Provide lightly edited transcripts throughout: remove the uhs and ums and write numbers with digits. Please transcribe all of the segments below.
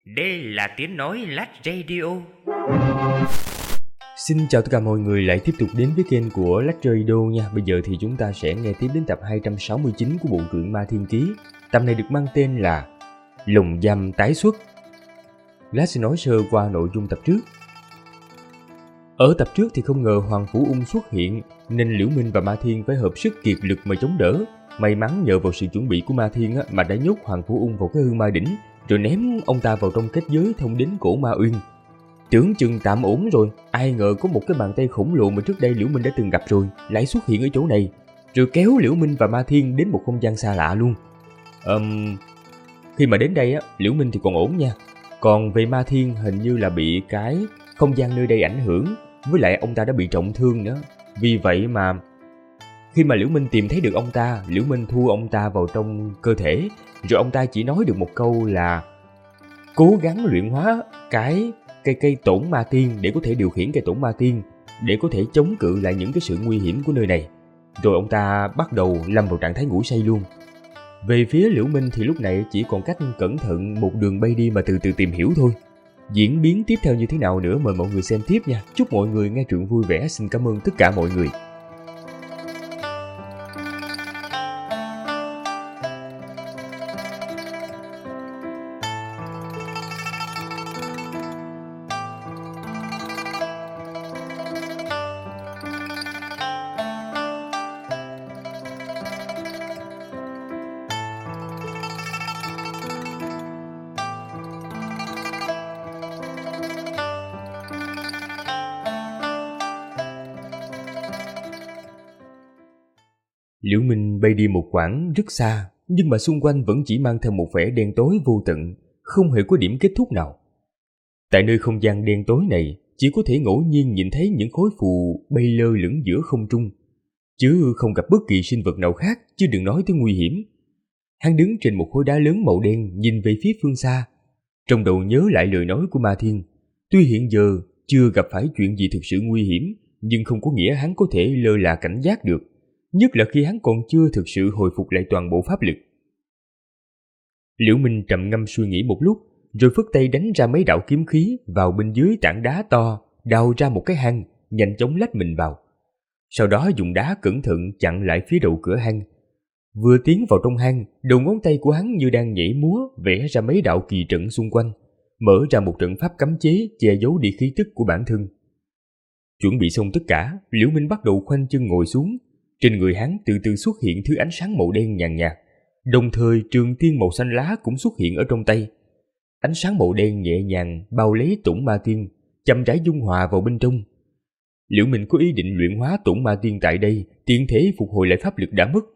Đây là tiếng nói Lách Radio. Xin chào tất cả mọi người lại tiếp tục đến với kênh của Lách Radio nha. Bây giờ thì chúng ta sẽ nghe tiếp đến tập 269 của bộ truyện Ma Thiên Ký. Tập này được mang tên là Lồng Giam Tái Xuất. Lát sẽ nói sơ qua nội dung tập trước. Ở tập trước thì không ngờ Hoàng Phủ Ung xuất hiện, nên Liễu Minh và Ma Thiên phải hợp sức kiệt lực mà chống đỡ. May mắn nhờ vào sự chuẩn bị của Ma Thiên mà đã nhốt Hoàng Phủ Ung vào cái hư ma đỉnh, rồi ném ông ta vào trong kết giới thông đến cổ Ma Uyên. Tưởng chừng tạm ổn rồi, ai ngờ có một cái bàn tay khổng lồ mà trước đây Liễu Minh đã từng gặp rồi lại xuất hiện ở chỗ này, rồi kéo Liễu Minh và Ma Thiên đến một không gian xa lạ luôn. Khi mà đến đây Liễu Minh thì còn ổn nha, còn về Ma Thiên hình như là bị cái không gian nơi đây ảnh hưởng, với lại ông ta đã bị trọng thương nữa. Vì vậy mà khi mà Liễu Minh tìm thấy được ông ta, Liễu Minh thu ông ta vào trong cơ thể, rồi ông ta chỉ nói được một câu là cố gắng luyện hóa cái cây tổn ma tiên để có thể điều khiển cây tổn ma tiên, để có thể chống cự lại những cái sự nguy hiểm của nơi này. Rồi ông ta bắt đầu lâm vào trạng thái ngủ say luôn. Về phía Liễu Minh thì lúc này chỉ còn cách cẩn thận một đường bay đi mà từ từ tìm hiểu thôi. Diễn biến tiếp theo như thế nào nữa mời mọi người xem tiếp nha. Chúc mọi người nghe truyện vui vẻ. Xin cảm ơn tất cả mọi người. Liễu Minh bay đi một quãng rất xa, nhưng mà xung quanh vẫn chỉ mang theo một vẻ đen tối vô tận, không hề có điểm kết thúc nào. Tại nơi không gian đen tối này, chỉ có thể ngẫu nhiên nhìn thấy những khối phù bay lơ lửng giữa không trung, chứ không gặp bất kỳ sinh vật nào khác, chứ đừng nói tới nguy hiểm. Hắn đứng trên một khối đá lớn màu đen nhìn về phía phương xa, trong đầu nhớ lại lời nói của Ma Thiên. Tuy hiện giờ chưa gặp phải chuyện gì thực sự nguy hiểm, nhưng không có nghĩa hắn có thể lơ là cảnh giác được, nhất là khi hắn còn chưa thực sự hồi phục lại toàn bộ pháp lực. Liễu Minh trầm ngâm suy nghĩ một lúc, rồi phất tay đánh ra mấy đạo kiếm khí vào bên dưới tảng đá to, đào ra một cái hang, nhanh chóng lách mình vào. Sau đó dùng đá cẩn thận chặn lại phía đầu cửa hang. Vừa tiến vào trong hang, đầu ngón tay của hắn như đang nhảy múa, vẽ ra mấy đạo kỳ trận xung quanh, mở ra một trận pháp cấm chế che giấu đi khí tức của bản thân. Chuẩn bị xong tất cả, Liễu Minh bắt đầu khoanh chân ngồi xuống. Trên người hắn từ từ xuất hiện thứ ánh sáng màu đen nhàn nhạt, đồng thời trường tiên màu xanh lá cũng xuất hiện ở trong tay. Ánh sáng màu đen nhẹ nhàng bao lấy tổn ma tiên, chậm rãi dung hòa vào bên trong. Liễu Minh có ý định luyện hóa tổn ma tiên tại đây, tiện thể phục hồi lại pháp lực đã mất.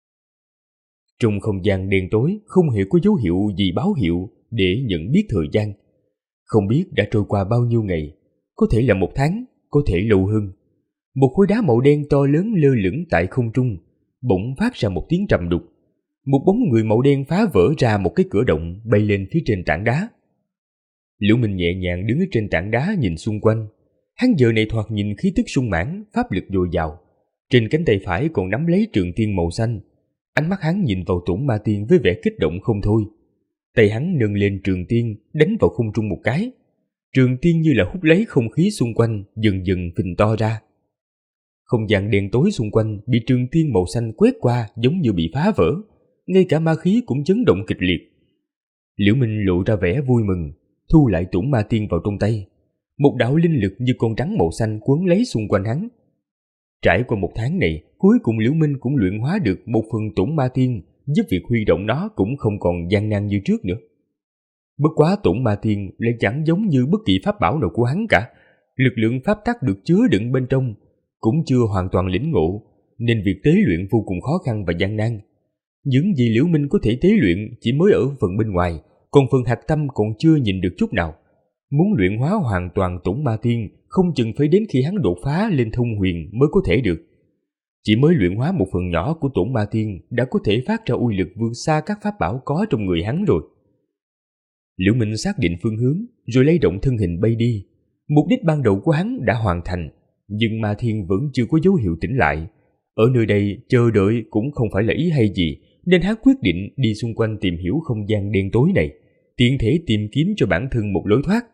Trong không gian đen tối không hề có dấu hiệu gì báo hiệu để nhận biết thời gian. Không biết đã trôi qua bao nhiêu ngày, có thể là 1 tháng, có thể lâu hơn. Một khối đá màu đen to lớn lơ lửng tại không trung, bỗng phát ra một tiếng trầm đục. Một bóng người màu đen phá vỡ ra một cái cửa động bay lên phía trên tảng đá. Liễu Minh nhẹ nhàng đứng ở trên tảng đá nhìn xung quanh. Hắn giờ này thoạt nhìn khí tức sung mãn, pháp lực dồi dào. Trên cánh tay phải còn nắm lấy trường tiên màu xanh. Ánh mắt hắn nhìn vào tổn ma tiên với vẻ kích động không thôi. Tay hắn nâng lên trường tiên, đánh vào không trung một cái. Trường tiên như là hút lấy không khí xung quanh, dần dần phình to ra. Không gian đen tối xung quanh bị trường tiên màu xanh quét qua giống như bị phá vỡ, ngay cả ma khí cũng chấn động kịch liệt. Liễu Minh lộ ra vẻ vui mừng, thu lại tổn ma tiên vào trong tay. Một đạo linh lực như con rắn màu xanh quấn lấy xung quanh hắn. Trải qua 1 tháng này, cuối cùng Liễu Minh cũng luyện hóa được một phần tổn ma tiên, giúp việc huy động nó cũng không còn gian nan như trước nữa. Bất quá tổn ma tiên lại chẳng giống như bất kỳ pháp bảo nào của hắn cả. Lực lượng pháp tắc được chứa đựng bên trong cũng chưa hoàn toàn lĩnh ngộ, nên việc tế luyện vô cùng khó khăn và gian nan. Những gì Liễu Minh có thể tế luyện chỉ mới ở phần bên ngoài, còn phần hạch tâm còn chưa nhìn được chút nào. Muốn luyện hóa hoàn toàn tổn ma tiên, không chừng phải đến khi hắn đột phá lên thông huyền mới có thể được. Chỉ mới luyện hóa một phần nhỏ của tổn ma tiên đã có thể phát ra uy lực vượt xa các pháp bảo có trong người hắn rồi. Liễu Minh xác định phương hướng, rồi lay động thân hình bay đi. Mục đích ban đầu của hắn đã hoàn thành, nhưng Ma Thiên vẫn chưa có dấu hiệu tỉnh lại. Ở nơi đây chờ đợi cũng không phải là ý hay gì, nên hắn quyết định đi xung quanh tìm hiểu không gian đen tối này, tiện thể tìm kiếm cho bản thân một lối thoát.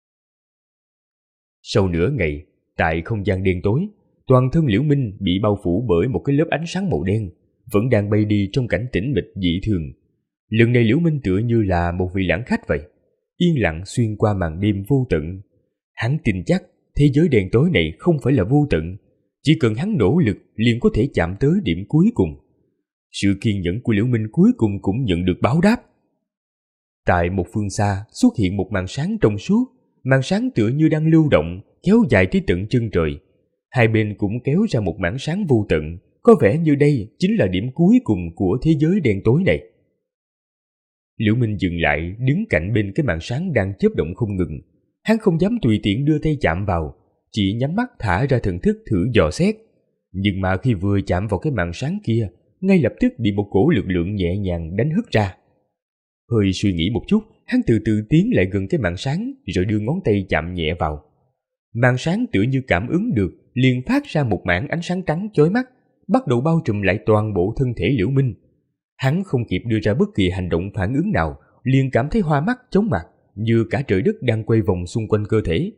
Sau nửa ngày, tại không gian đen tối, toàn thân Liễu Minh bị bao phủ bởi một cái lớp ánh sáng màu đen, vẫn đang bay đi trong cảnh tĩnh mịch dị thường. Lần này Liễu Minh tựa như là một vị lãng khách vậy, yên lặng xuyên qua màn đêm vô tận. Hắn tin chắc thế giới đen tối này không phải là vô tận, chỉ cần hắn nỗ lực liền có thể chạm tới điểm cuối cùng. Sự kiên nhẫn của Liễu Minh cuối cùng cũng nhận được báo đáp. Tại một phương xa xuất hiện một màn sáng trong suốt, màn sáng tựa như đang lưu động, kéo dài tới tận chân trời. Hai bên cũng kéo ra một mảng sáng vô tận, có vẻ như đây chính là điểm cuối cùng của thế giới đen tối này. Liễu Minh dừng lại, đứng cạnh bên cái màn sáng đang chớp động không ngừng. Hắn không dám tùy tiện đưa tay chạm vào, chỉ nhắm mắt thả ra thần thức thử dò xét. Nhưng mà khi vừa chạm vào cái màn sáng kia, ngay lập tức bị một cổ lực lượng nhẹ nhàng đánh hất ra. Hơi suy nghĩ một chút, hắn từ từ tiến lại gần cái màn sáng rồi đưa ngón tay chạm nhẹ vào. Màn sáng tựa như cảm ứng được, liền phát ra một mảng ánh sáng trắng chói mắt, bắt đầu bao trùm lại toàn bộ thân thể Liễu Minh. Hắn không kịp đưa ra bất kỳ hành động phản ứng nào, liền cảm thấy hoa mắt chóng mặt, như cả trời đất đang quay vòng xung quanh cơ thể.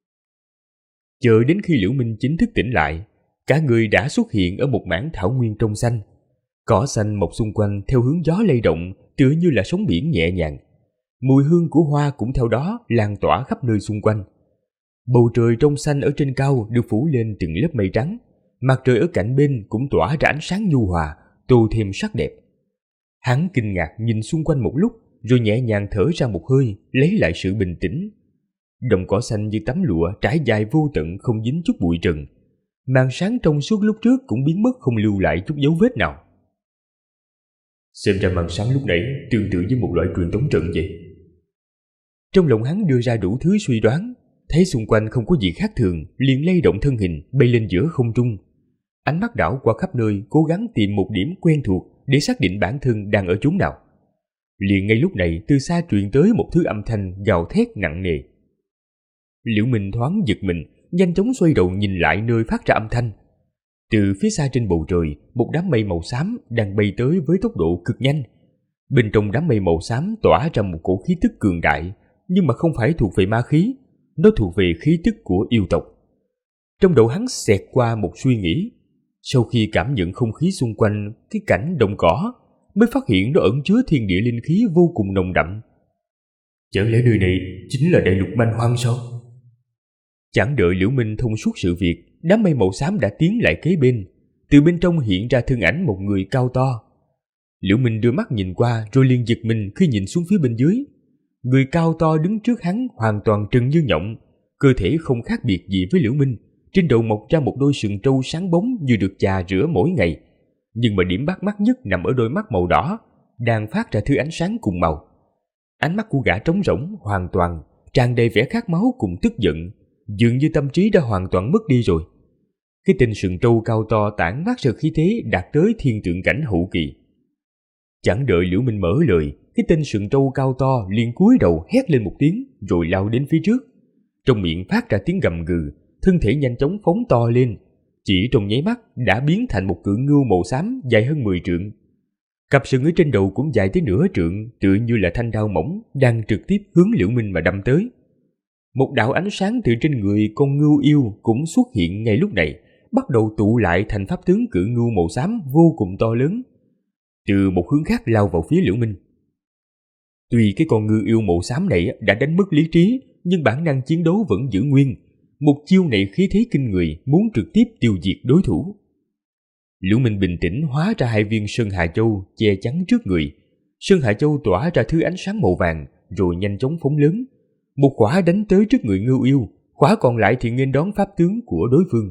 Chờ đến khi Liễu Minh chính thức tỉnh lại, cả người đã xuất hiện ở một mảng thảo nguyên trong xanh. Cỏ xanh mọc xung quanh theo hướng gió lay động, tựa như là sóng biển nhẹ nhàng. Mùi hương của hoa cũng theo đó lan tỏa khắp nơi xung quanh. Bầu trời trong xanh ở trên cao được phủ lên từng lớp mây trắng, mặt trời ở cạnh bên cũng tỏa ra ánh sáng nhu hòa, tô thêm sắc đẹp. Hắn kinh ngạc nhìn xung quanh một lúc, rồi nhẹ nhàng thở ra một hơi, lấy lại sự bình tĩnh. Đồng cỏ xanh như tấm lụa trải dài vô tận, không dính chút bụi trần. Màn sáng trong suốt lúc trước cũng biến mất, không lưu lại chút dấu vết nào. Xem ra màn sáng lúc nãy tương tự với một loại truyền tống trận vậy. Trong lòng hắn đưa ra đủ thứ suy đoán, thấy xung quanh không có gì khác thường, liền lay động thân hình bay lên giữa không trung. Ánh mắt đảo qua khắp nơi, cố gắng tìm một điểm quen thuộc để xác định bản thân đang ở chốn nào. Liền ngay lúc này, từ xa truyền tới một thứ âm thanh gào thét nặng nề. Liễu Minh thoáng giật mình, nhanh chóng xoay đầu nhìn lại nơi phát ra âm thanh. Từ phía xa trên bầu trời, một đám mây màu xám đang bay tới với tốc độ cực nhanh. Bên trong đám mây màu xám tỏa ra một cổ khí tức cường đại, nhưng mà không phải thuộc về ma khí, nó thuộc về khí tức của yêu tộc. Trong đầu hắn xẹt qua một suy nghĩ. Sau khi cảm nhận không khí xung quanh cái cảnh đồng cỏ, mới phát hiện nó ẩn chứa thiên địa linh khí vô cùng nồng đậm. Chẳng lẽ nơi này chính là đại lục man hoang sao? Chẳng đợi Liễu Minh thông suốt sự việc, đám mây màu xám đã tiến lại kế bên. Từ bên trong hiện ra thân ảnh một người cao to. Liễu Minh đưa mắt nhìn qua rồi liền giật mình khi nhìn xuống phía bên dưới. Người cao to đứng trước hắn hoàn toàn trừng như nhộng, cơ thể không khác biệt gì với Liễu Minh. Trên đầu mọc ra một đôi sừng trâu sáng bóng như được chà rửa mỗi ngày. Nhưng mà điểm bắt mắt nhất nằm ở đôi mắt màu đỏ, đang phát ra thứ ánh sáng cùng màu. Ánh mắt của gã trống rỗng, hoàn toàn, tràn đầy vẻ khát máu cùng tức giận, dường như tâm trí đã hoàn toàn mất đi rồi. Cái tên sừng trâu cao to tản mát ra khí thế đạt tới thiên tượng cảnh hậu kỳ. Chẳng đợi Liễu Minh mở lời, cái tên sừng trâu cao to liền cúi đầu hét lên một tiếng rồi lao đến phía trước. Trong miệng phát ra tiếng gầm gừ, thân thể nhanh chóng phóng to lên, chỉ trong nháy mắt đã biến thành một cự ngưu màu xám dài hơn 10 trượng. Cặp sừng ở trên đầu cũng dài tới nửa trượng, tựa như là thanh đao mỏng đang trực tiếp hướng Liễu Minh mà đâm tới. Một đạo ánh sáng từ trên người con ngưu yêu cũng xuất hiện ngay lúc này, bắt đầu tụ lại thành pháp tướng cự ngưu màu xám vô cùng to lớn, từ một hướng khác lao vào phía Liễu Minh. Tuy cái con ngưu yêu màu xám này đã đánh mất lý trí, nhưng bản năng chiến đấu vẫn giữ nguyên. Một chiêu này khí thế kinh người, muốn trực tiếp tiêu diệt đối thủ. Liễu Minh bình tĩnh hóa ra 2 viên Sơn Hà Châu che chắn trước người. Sơn Hà Châu tỏa ra thứ ánh sáng màu vàng, rồi nhanh chóng phóng lớn. Một quả đánh tới trước người ngưu yêu, quả còn lại thì nghênh đón pháp tướng của đối phương.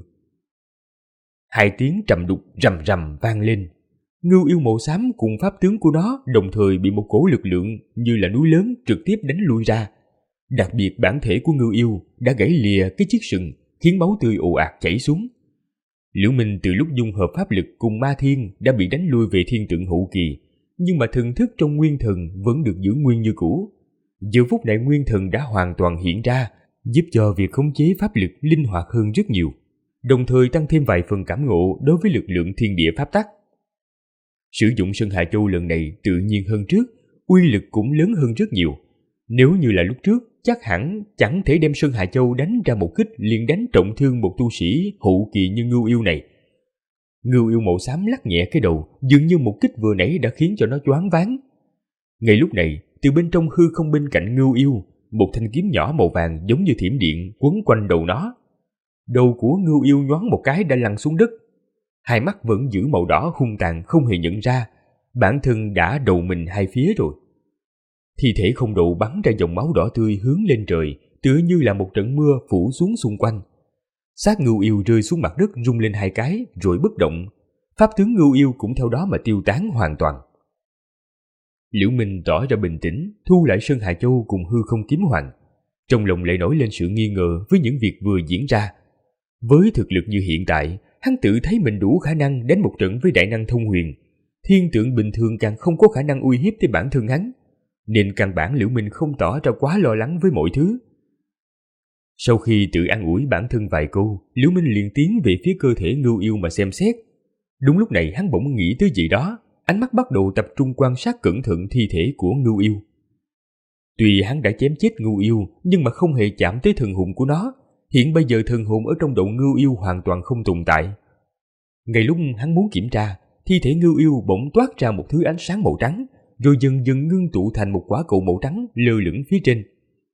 2 tiếng trầm đục rầm rầm vang lên. Ngưu yêu màu xám cùng pháp tướng của nó đồng thời bị một cổ lực lượng như là núi lớn trực tiếp đánh lui ra. Đặc biệt bản thể của ngưu yêu đã gãy lìa cái chiếc sừng, khiến máu tươi ồ ạt chảy xuống. Liễu Minh từ lúc dung hợp pháp lực cùng ma thiên đã bị đánh lui về thiên tượng hậu kỳ, nhưng mà thần thức trong nguyên thần vẫn được giữ nguyên như cũ. Giờ phút này nguyên thần đã hoàn toàn hiện ra, giúp cho việc khống chế pháp lực linh hoạt hơn rất nhiều, đồng thời tăng thêm vài phần cảm ngộ đối với lực lượng thiên địa pháp tắc. Sử dụng Sơn Hà Châu lần này tự nhiên hơn trước, uy lực cũng lớn hơn rất nhiều. Nếu như là lúc trước, chắc hẳn chẳng thể đem Sơn Hà Châu đánh ra một kích liền đánh trọng thương một tu sĩ hậu kỳ như Ngưu Yêu này. Ngưu Yêu màu xám lắc nhẹ cái đầu, dường như một kích vừa nãy đã khiến cho nó choáng váng. Ngay lúc này, từ bên trong hư không bên cạnh Ngưu Yêu, một thanh kiếm nhỏ màu vàng giống như thiểm điện quấn quanh đầu nó. Đầu của Ngưu Yêu nhoáng một cái đã lăn xuống đất. Hai mắt vẫn giữ màu đỏ hung tàn không hề nhận ra, bản thân đã đầu mình hai phía rồi. Thi thể không độ bắn ra dòng máu đỏ tươi hướng lên trời, tựa như là một trận mưa phủ xuống xung quanh. Xác Ngưu Yêu rơi xuống mặt đất rung lên hai cái rồi bất động. Pháp tướng Ngưu Yêu cũng theo đó mà tiêu tán hoàn toàn. Liễu Minh tỏ ra bình tĩnh, thu lại Sơn Hà Châu cùng hư không kiếm hoàng. Trong lòng lại nổi lên sự nghi ngờ với những việc vừa diễn ra. Với thực lực như hiện tại, hắn tự thấy mình đủ khả năng đánh một trận với đại năng thông huyền. Thiên tượng bình thường càng không có khả năng uy hiếp tới bản thân hắn, nên căn bản Liễu Minh không tỏ ra quá lo lắng với mọi thứ. Sau khi tự an ủi bản thân vài câu, Liễu Minh liền tiến về phía cơ thể Ngưu Yêu mà xem xét. Đúng lúc này hắn bỗng nghĩ tới gì đó, ánh mắt bắt đầu tập trung quan sát cẩn thận thi thể của Ngưu Yêu. Tuy hắn đã chém chết Ngưu Yêu, nhưng mà không hề chạm tới thần hồn của nó. Hiện bây giờ thần hồn ở trong đầu Ngưu Yêu hoàn toàn không tồn tại. Ngay lúc hắn muốn kiểm tra, thi thể Ngưu Yêu bỗng toát ra một thứ ánh sáng màu trắng, rồi dần dần ngưng tụ thành một quả cầu màu trắng lơ lửng phía trên.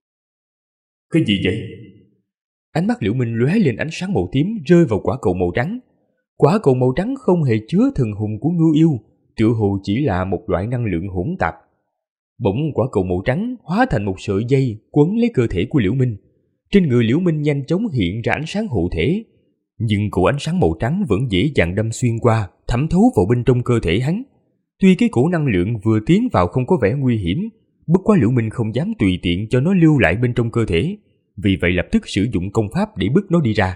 Cái gì vậy? Ánh mắt Liễu Minh lóe lên ánh sáng màu tím rơi vào quả cầu màu trắng. Quả cầu màu trắng không hề chứa thần hồn của Ngưu Yêu, tựa hồ chỉ là một loại năng lượng hỗn tạp. Bỗng quả cầu màu trắng hóa thành một sợi dây quấn lấy cơ thể của Liễu Minh. Trên người Liễu Minh nhanh chóng hiện ra ánh sáng hộ thể, nhưng cổ ánh sáng màu trắng vẫn dễ dàng đâm xuyên qua, thẩm thấu vào bên trong cơ thể hắn. Tuy cái cổ năng lượng vừa tiến vào không có vẻ nguy hiểm, bất quá Liễu Minh không dám tùy tiện cho nó lưu lại bên trong cơ thể, vì vậy lập tức sử dụng công pháp để bức nó đi ra.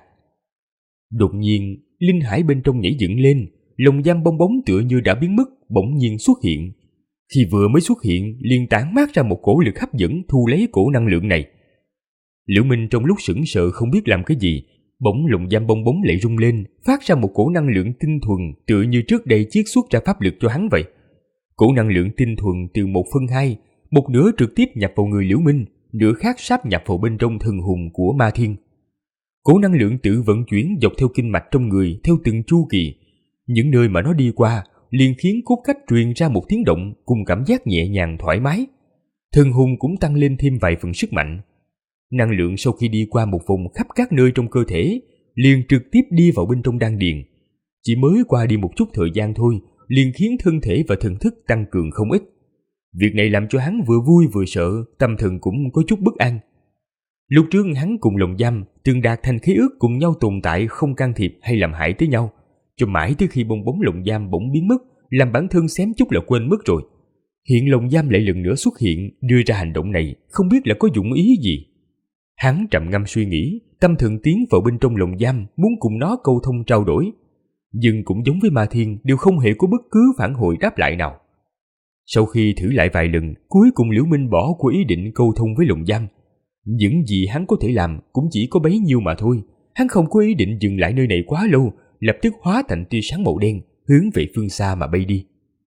Đột nhiên, linh hải bên trong nhảy dựng lên, lồng giam bong bóng tựa như đã biến mất bỗng nhiên xuất hiện. Khi vừa mới xuất hiện, liền tản mát ra một cổ lực hấp dẫn thu lấy cổ năng lượng này. Liễu Minh trong lúc sững sờ không biết làm cái gì, bỗng lồng giam bong bóng lại rung lên, phát ra một cổ năng lượng tinh thuần tựa như trước đây chiết xuất ra pháp lực cho hắn vậy. Cổ năng lượng tinh thuần từ 1/2, một nửa trực tiếp nhập vào người Liễu Minh, nửa khác sáp nhập vào bên trong thần hồn của Ma Thiên. Cổ năng lượng tự vận chuyển dọc theo kinh mạch trong người theo từng chu kỳ. Những nơi mà nó đi qua liền khiến cốt cách truyền ra một tiếng động cùng cảm giác nhẹ nhàng thoải mái. Thần hồn cũng tăng lên thêm vài phần sức mạnh. Năng lượng sau khi đi qua một vòng khắp các nơi trong cơ thể, liền trực tiếp đi vào bên trong đan điền. Chỉ mới qua đi một chút thời gian thôi, liền khiến thân thể và thần thức tăng cường không ít. Việc này làm cho hắn vừa vui vừa sợ, tâm thần cũng có chút bất an. Lúc trước hắn cùng lồng giam từng đạt thành khế ước cùng nhau tồn tại, không can thiệp hay làm hại tới nhau, cho mãi tới khi bong bóng lồng giam bỗng biến mất, làm bản thân xém chút là quên mất rồi. Hiện lồng giam lại lần nữa xuất hiện, đưa ra hành động này, không biết là có dụng ý gì. Hắn trầm ngâm suy nghĩ, tâm thần tiến vào bên trong lồng giam, muốn cùng nó câu thông trao đổi. Nhưng cũng giống với Ma Thiên, đều không hề có bất cứ phản hồi đáp lại nào. Sau khi thử lại vài lần, cuối cùng Liễu Minh bỏ qua ý định câu thông với lồng giam. Những gì hắn có thể làm cũng chỉ có bấy nhiêu mà thôi. Hắn không có ý định dừng lại nơi này quá lâu, lập tức hóa thành tia sáng màu đen, hướng về phương xa mà bay đi.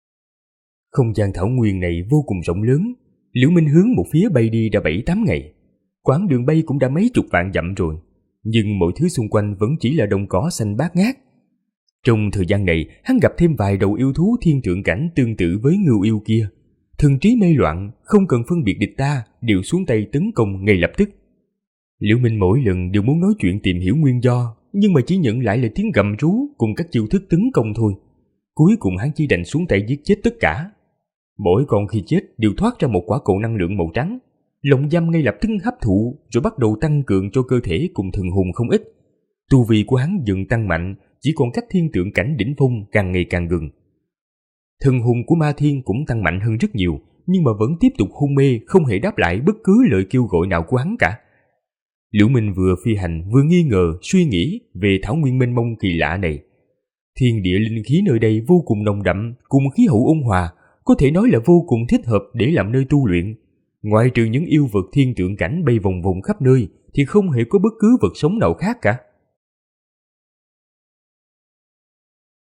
Không gian thảo nguyên này vô cùng rộng lớn, Liễu Minh hướng một phía bay đi đã 7-8 ngày. Quãng đường bay cũng đã mấy chục vạn dặm rồi, nhưng mọi thứ xung quanh vẫn chỉ là đồng cỏ xanh bát ngát. Trong thời gian này, hắn gặp thêm vài đầu yêu thú thiên tượng cảnh tương tự với Ngưu Yêu kia. Thần trí mê loạn, không cần phân biệt địch ta, đều xuống tay tấn công ngay lập tức. Liễu Minh mỗi lần đều muốn nói chuyện tìm hiểu nguyên do, nhưng mà chỉ nhận lại là tiếng gầm rú cùng các chiêu thức tấn công thôi. Cuối cùng hắn chỉ đành xuống tay giết chết tất cả. Mỗi con khi chết đều thoát ra một quả cầu năng lượng màu trắng. Lồng giam ngay lập tức hấp thụ rồi bắt đầu tăng cường cho cơ thể cùng thần hồn không ít. Tu vi của hắn dần tăng mạnh, chỉ còn cách thiên tượng cảnh đỉnh phong càng ngày càng gần. Thần hồn của Ma Thiên cũng tăng mạnh hơn rất nhiều, nhưng mà vẫn tiếp tục hôn mê, không hề đáp lại bất cứ lời kêu gọi nào của hắn cả. Liễu Minh vừa phi hành vừa nghi ngờ suy nghĩ về thảo nguyên mênh mông kỳ lạ này. Thiên địa linh khí nơi đây vô cùng nồng đậm, cùng khí hậu ôn hòa, có thể nói là vô cùng thích hợp để làm nơi tu luyện. Ngoại trừ những yêu vật thiên tượng cảnh bay vòng vòng khắp nơi thì không hề có bất cứ vật sống nào khác cả.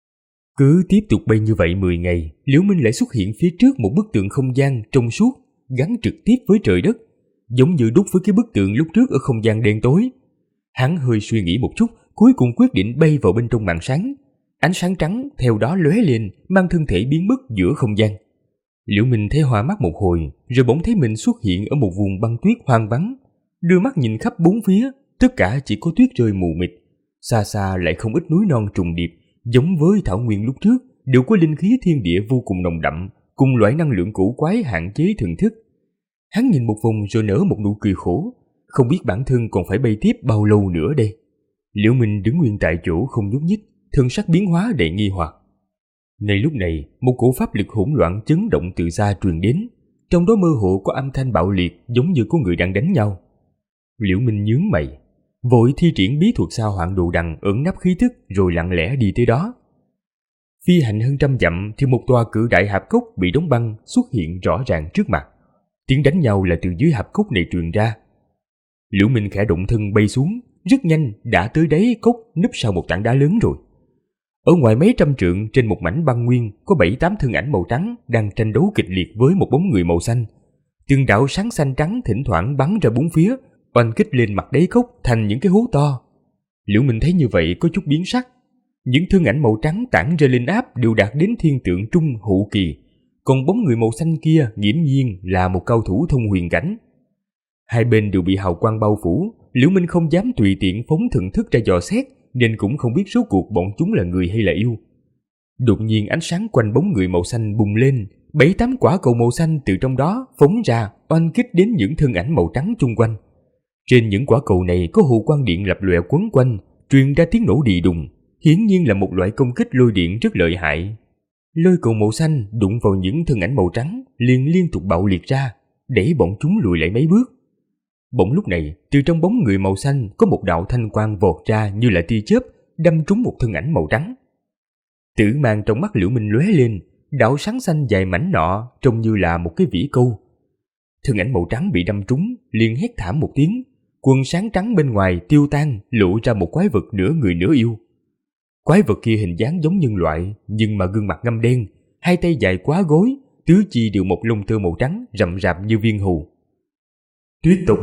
Cứ tiếp tục bay như vậy 10 ngày, Liễu Minh lại xuất hiện phía trước một bức tượng không gian trong suốt, gắn trực tiếp với trời đất, giống như đúc với cái bức tượng lúc trước ở không gian đen tối. Hắn hơi suy nghĩ một chút, cuối cùng quyết định bay vào bên trong màn sáng. Ánh sáng trắng theo đó lóe lên, mang thân thể biến mất giữa không gian. Liễu Minh thấy hoa mắt một hồi, rồi bỗng thấy mình xuất hiện ở một vùng băng tuyết hoang vắng. Đưa mắt nhìn khắp bốn phía, tất cả chỉ có tuyết rơi mù mịt. Xa xa lại không ít núi non trùng điệp, giống với thảo nguyên lúc trước, đều có linh khí thiên địa vô cùng nồng đậm, cùng loại năng lượng cổ quái hạn chế thần thức. Hắn nhìn một vòng rồi nở một nụ cười khổ, không biết bản thân còn phải bay tiếp bao lâu nữa đây. Liễu Minh đứng nguyên tại chỗ không nhúc nhích, thân sắc biến hóa đầy nghi hoặc. Ngay lúc này, một cỗ pháp lực hỗn loạn chấn động từ xa truyền đến, trong đó mơ hồ có âm thanh bạo liệt giống như có người đang đánh nhau. Liễu Minh nhướng mày, vội thi triển bí thuật sao hoạn đồ đằng ẩn nấp khí thức rồi lặng lẽ đi tới đó. Phi hành hơn 100 dặm thì một tòa cự đại hạp cốc bị đóng băng xuất hiện rõ ràng trước mặt. Tiếng đánh nhau là từ dưới hạp cốc này truyền ra. Liễu Minh khẽ động thân bay xuống, rất nhanh đã tới đáy cốc núp sau một tảng đá lớn rồi. Ở ngoài mấy trăm trượng trên một mảnh băng nguyên có 7-8 thân ảnh màu trắng đang tranh đấu kịch liệt với một bóng người màu xanh. Từng đạo sáng xanh trắng thỉnh thoảng bắn ra bốn phía, oanh kích lên mặt đáy cốc thành những cái hố to. Liễu Minh thấy như vậy có chút biến sắc. Những thân ảnh màu trắng tản ra linh áp đều đạt đến thiên tượng trung hậu kỳ, còn bóng người màu xanh kia nghiễm nhiên là một cao thủ thông huyền cảnh. Hai bên đều bị hào quang bao phủ, Liễu Minh không dám tùy tiện phóng thần thức ra dò xét, nên cũng không biết rốt cuộc bọn chúng là người hay là yêu. Đột nhiên ánh sáng quanh bóng người màu xanh bùng lên, 7-8 quả cầu màu xanh từ trong đó phóng ra oanh kích đến những thân ảnh màu trắng chung quanh. Trên những quả cầu này có hồ quang điện lập lòe quấn quanh, truyền ra tiếng nổ đì đùng, hiển nhiên là một loại công kích lôi điện rất lợi hại. Lôi cầu màu xanh đụng vào những thân ảnh màu trắng liền liên tục bạo liệt ra, đẩy bọn chúng lùi lại mấy bước. Bỗng lúc này, từ trong bóng người màu xanh có một đạo thanh quang vọt ra như là tia chớp, đâm trúng một thân ảnh màu trắng. Tử mang trong mắt Liễu Minh lóe lên, đạo sáng xanh dài mảnh nọ trông như là một cái vĩ câu. Thân ảnh màu trắng bị đâm trúng, liền hét thảm một tiếng, quần sáng trắng bên ngoài tiêu tan, lộ ra một quái vật nửa người nửa yêu. Quái vật kia hình dáng giống nhân loại, nhưng mà gương mặt ngăm đen, hai tay dài quá gối, tứ chi đều một lông tơ màu trắng rậm rạp như viên hù. Tuyết tộc.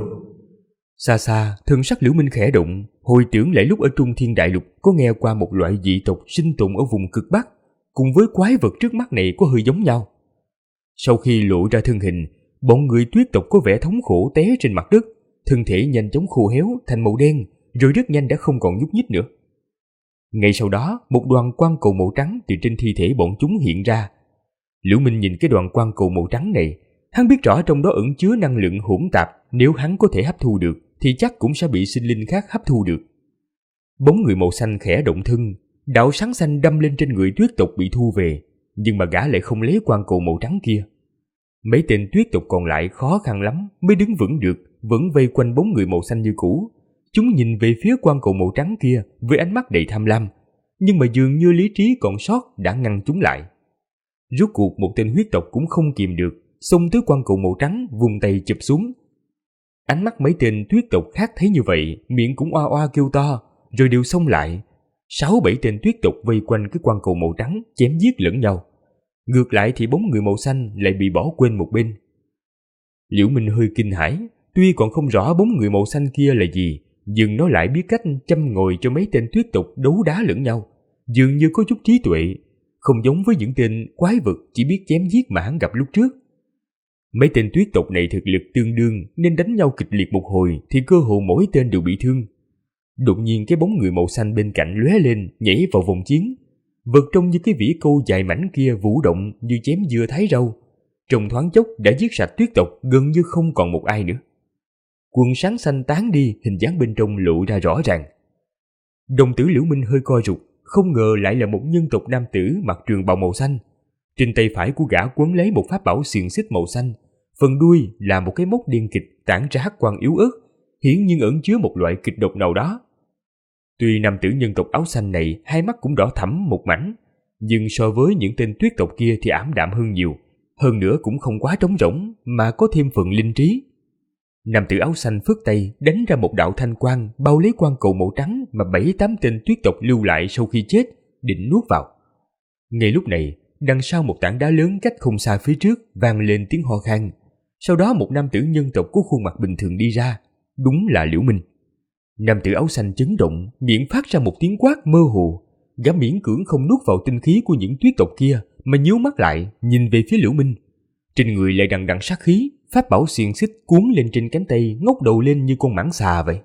Xa xa, thân sắc Liễu Minh khẽ động, hồi tưởng lại lúc ở Trung Thiên Đại Lục có nghe qua một loại dị tộc sinh tồn ở vùng cực Bắc, cùng với quái vật trước mắt này có hơi giống nhau. Sau khi lộ ra thân hình, bọn người tuyết tộc có vẻ thống khổ té trên mặt đất, thân thể nhanh chóng khô héo thành màu đen, rồi rất nhanh đã không còn nhúc nhích nữa. Ngay sau đó, một đoàn quang cầu màu trắng từ trên thi thể bọn chúng hiện ra. Liễu Minh nhìn cái đoàn quang cầu màu trắng này, hắn biết rõ trong đó ẩn chứa năng lượng hỗn tạp, nếu hắn có thể hấp thu được thì chắc cũng sẽ bị sinh linh khác hấp thu được. Bóng người màu xanh khẽ động thân, đạo sáng xanh đâm lên trên người tuyết tộc bị thu về, nhưng mà gã lại không lấy quang cầu màu trắng kia. Mấy tên tuyết tộc còn lại khó khăn lắm mới đứng vững được, vẫn vây quanh bóng người màu xanh như cũ. Chúng nhìn về phía quang cầu màu trắng kia với ánh mắt đầy tham lam, nhưng mà dường như lý trí còn sót đã ngăn chúng lại. Rốt cuộc một tên huyết tộc cũng không kìm được, xông tới quang cầu màu trắng vùng tay chụp xuống. Ánh mắt mấy tên tuyết tộc khác thấy như vậy, miệng cũng oa oa kêu to, rồi đều xông lại. 6-7 tên tuyết tộc vây quanh cái quang cầu màu trắng chém giết lẫn nhau. Ngược lại thì bóng người màu xanh lại bị bỏ quên một bên. Liễu Minh hơi kinh hãi, tuy còn không rõ bóng người màu xanh kia là gì, nhưng nó lại biết cách châm ngòi cho mấy tên tuyết tộc đấu đá lẫn nhau, dường như có chút trí tuệ, không giống với những tên quái vật chỉ biết chém giết mà hắn gặp lúc trước. Mấy tên tuyết tộc này thực lực tương đương nên đánh nhau kịch liệt một hồi thì cơ hồ mỗi tên đều bị thương. Đột nhiên cái bóng người màu xanh bên cạnh lóe lên, nhảy vào vòng chiến. Vật trông như cái vĩ câu dài mảnh kia vũ động như chém dưa thái rau, trong thoáng chốc đã giết sạch tuyết tộc gần như không còn một ai nữa. Quần sáng xanh tán đi, hình dáng bên trong lộ ra rõ ràng. Đồng tử Liễu Minh hơi co rụt, không ngờ lại là một nhân tộc nam tử mặc trường bào màu xanh. Trên tay phải của gã quấn lấy một pháp bảo xiềng xích màu xanh, phần đuôi là một cái móc đen kịch tản ra hắc quang yếu ớt, hiển nhiên ẩn chứa một loại kịch độc nào đó. Tuy nam tử nhân tộc áo xanh này hai mắt cũng đỏ thẫm một mảnh, nhưng so với những tên tuyết tộc kia thì ảm đạm hơn nhiều, hơn nữa cũng không quá trống rỗng mà có thêm phần linh trí. Nam tử áo xanh phất tay đánh ra một đạo thanh quang bao lấy quang cầu màu trắng mà 7-8 tên tuyết tộc lưu lại sau khi chết, định nuốt vào. Ngay lúc này, đằng sau một tảng đá lớn cách không xa phía trước vang lên tiếng ho khan. Sau đó một nam tử nhân tộc có khuôn mặt bình thường đi ra, đúng là Liễu Minh. Nam tử áo xanh chấn động, miệng phát ra một tiếng quát mơ hồ. Gã miễn cưỡng không nuốt vào tinh khí của những tuyết tộc kia, mà nhíu mắt lại nhìn về phía Liễu Minh. Trên người lại đằng đằng sát khí, pháp bảo xiềng xích cuốn lên trên cánh tay, ngóc đầu lên như con mãng xà vậy.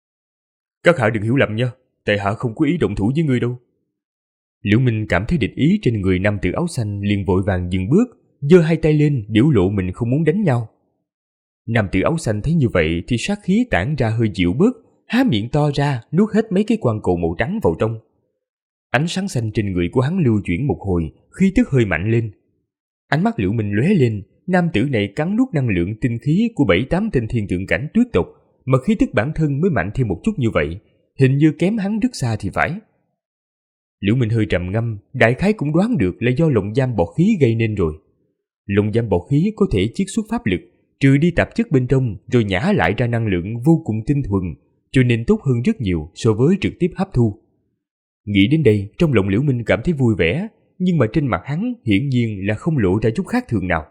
Các hạ đừng hiểu lầm nha, tại hạ không có ý động thủ với ngươi đâu. Liễu Minh cảm thấy địch ý trên người nam tử áo xanh, liền vội vàng dừng bước, giơ hai tay lên biểu lộ mình không muốn đánh nhau. Nam tử áo xanh thấy như vậy thì sát khí tản ra hơi dịu bớt, há miệng to ra nuốt hết mấy cái quan cầu màu trắng vào trong. Ánh sáng xanh trên người của hắn lưu chuyển một hồi, khí tức hơi mạnh lên. Ánh mắt Liễu Minh lóe lên, nam tử này cắn nuốt năng lượng tinh khí của 7-8 tên thiên tượng cảnh tuyết tộc, mà khí tức bản thân mới mạnh thêm một chút như vậy, hình như kém hắn rất xa thì phải. Liễu Minh hơi trầm ngâm, đại khái cũng đoán được là do lồng giam bọt khí gây nên rồi. Lồng giam bọt khí có thể chiết xuất pháp lực, trừ đi tạp chất bên trong rồi nhả lại ra năng lượng vô cùng tinh thuần, cho nên tốt hơn rất nhiều so với trực tiếp hấp thu. Nghĩ đến đây, trong lòng Liễu Minh cảm thấy vui vẻ, nhưng mà trên mặt hắn hiển nhiên là không lộ ra chút khác thường nào.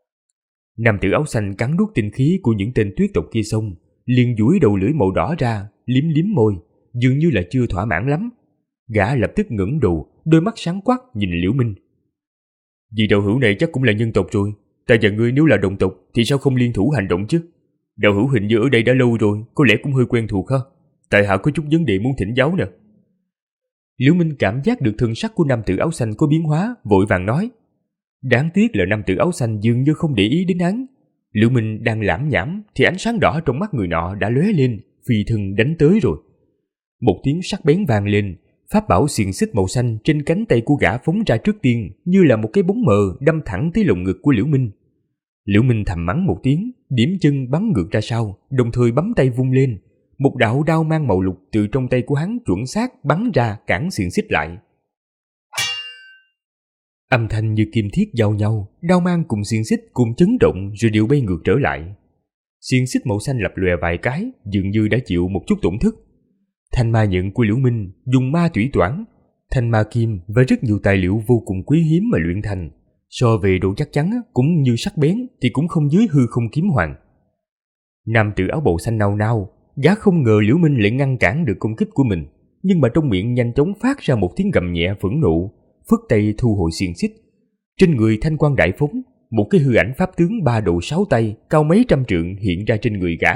Nam tử áo xanh cắn nuốt tinh khí của những tên tuyết tộc kia xong, liền duỗi đầu lưỡi màu đỏ ra, liếm liếm môi, dường như là chưa thỏa mãn lắm. Gã lập tức ngẩng đầu, đôi mắt sáng quắc nhìn Liễu Minh. Vì đạo hữu này chắc cũng là nhân tộc rồi, ta và ngươi nếu là đồng tộc thì sao không liên thủ hành động chứ? Đạo hữu hình như ở đây đã lâu rồi, có lẽ cũng hơi quen thuộc ha. Tại hạ có chút vấn đề muốn thỉnh giáo nè. Liễu Minh cảm giác được thân sắc của nam tử áo xanh có biến hóa, vội vàng nói. Đáng tiếc là nam tử áo xanh dường như không để ý đến hắn. Liễu Minh đang lảm nhảm thì ánh sáng đỏ trong mắt người nọ đã lóe lên, phi thân đánh tới rồi. Một tiếng sắc bén vang lên, pháp bảo xiềng xích màu xanh trên cánh tay của gã phóng ra trước tiên, như là một cái bóng mờ đâm thẳng tới lồng ngực của Liễu Minh. Liễu Minh thầm mắng một tiếng, điểm chân bắn ngược ra sau, đồng thời bấm tay vung lên. Một đạo đao mang màu lục từ trong tay của hắn chuẩn xác bắn ra cản xiềng xích lại. Âm thanh như kim thiết giao nhau, đao mang cùng xiềng xích cùng chấn động rồi đều bay ngược trở lại. Xiềng xích màu xanh lập lòe vài cái, dường như đã chịu một chút tổn thất. Thanh ma nhận của Liễu Minh dùng ma thủy toản, thanh ma kim và rất nhiều tài liệu vô cùng quý hiếm mà luyện thành. So về độ chắc chắn cũng như sắc bén thì cũng không dưới hư không kiếm hoàng. Nam tử áo bào xanh nao nao, gã không ngờ Liễu Minh lại ngăn cản được công kích của mình, nhưng mà trong miệng nhanh chóng phát ra một tiếng gầm nhẹ phẫn nộ, phất tay thu hồi xiềng xích. Trên người thanh quang đại phóng, một cái hư ảnh pháp tướng 3 đầu 6 tay, cao mấy trăm trượng hiện ra trên người gã.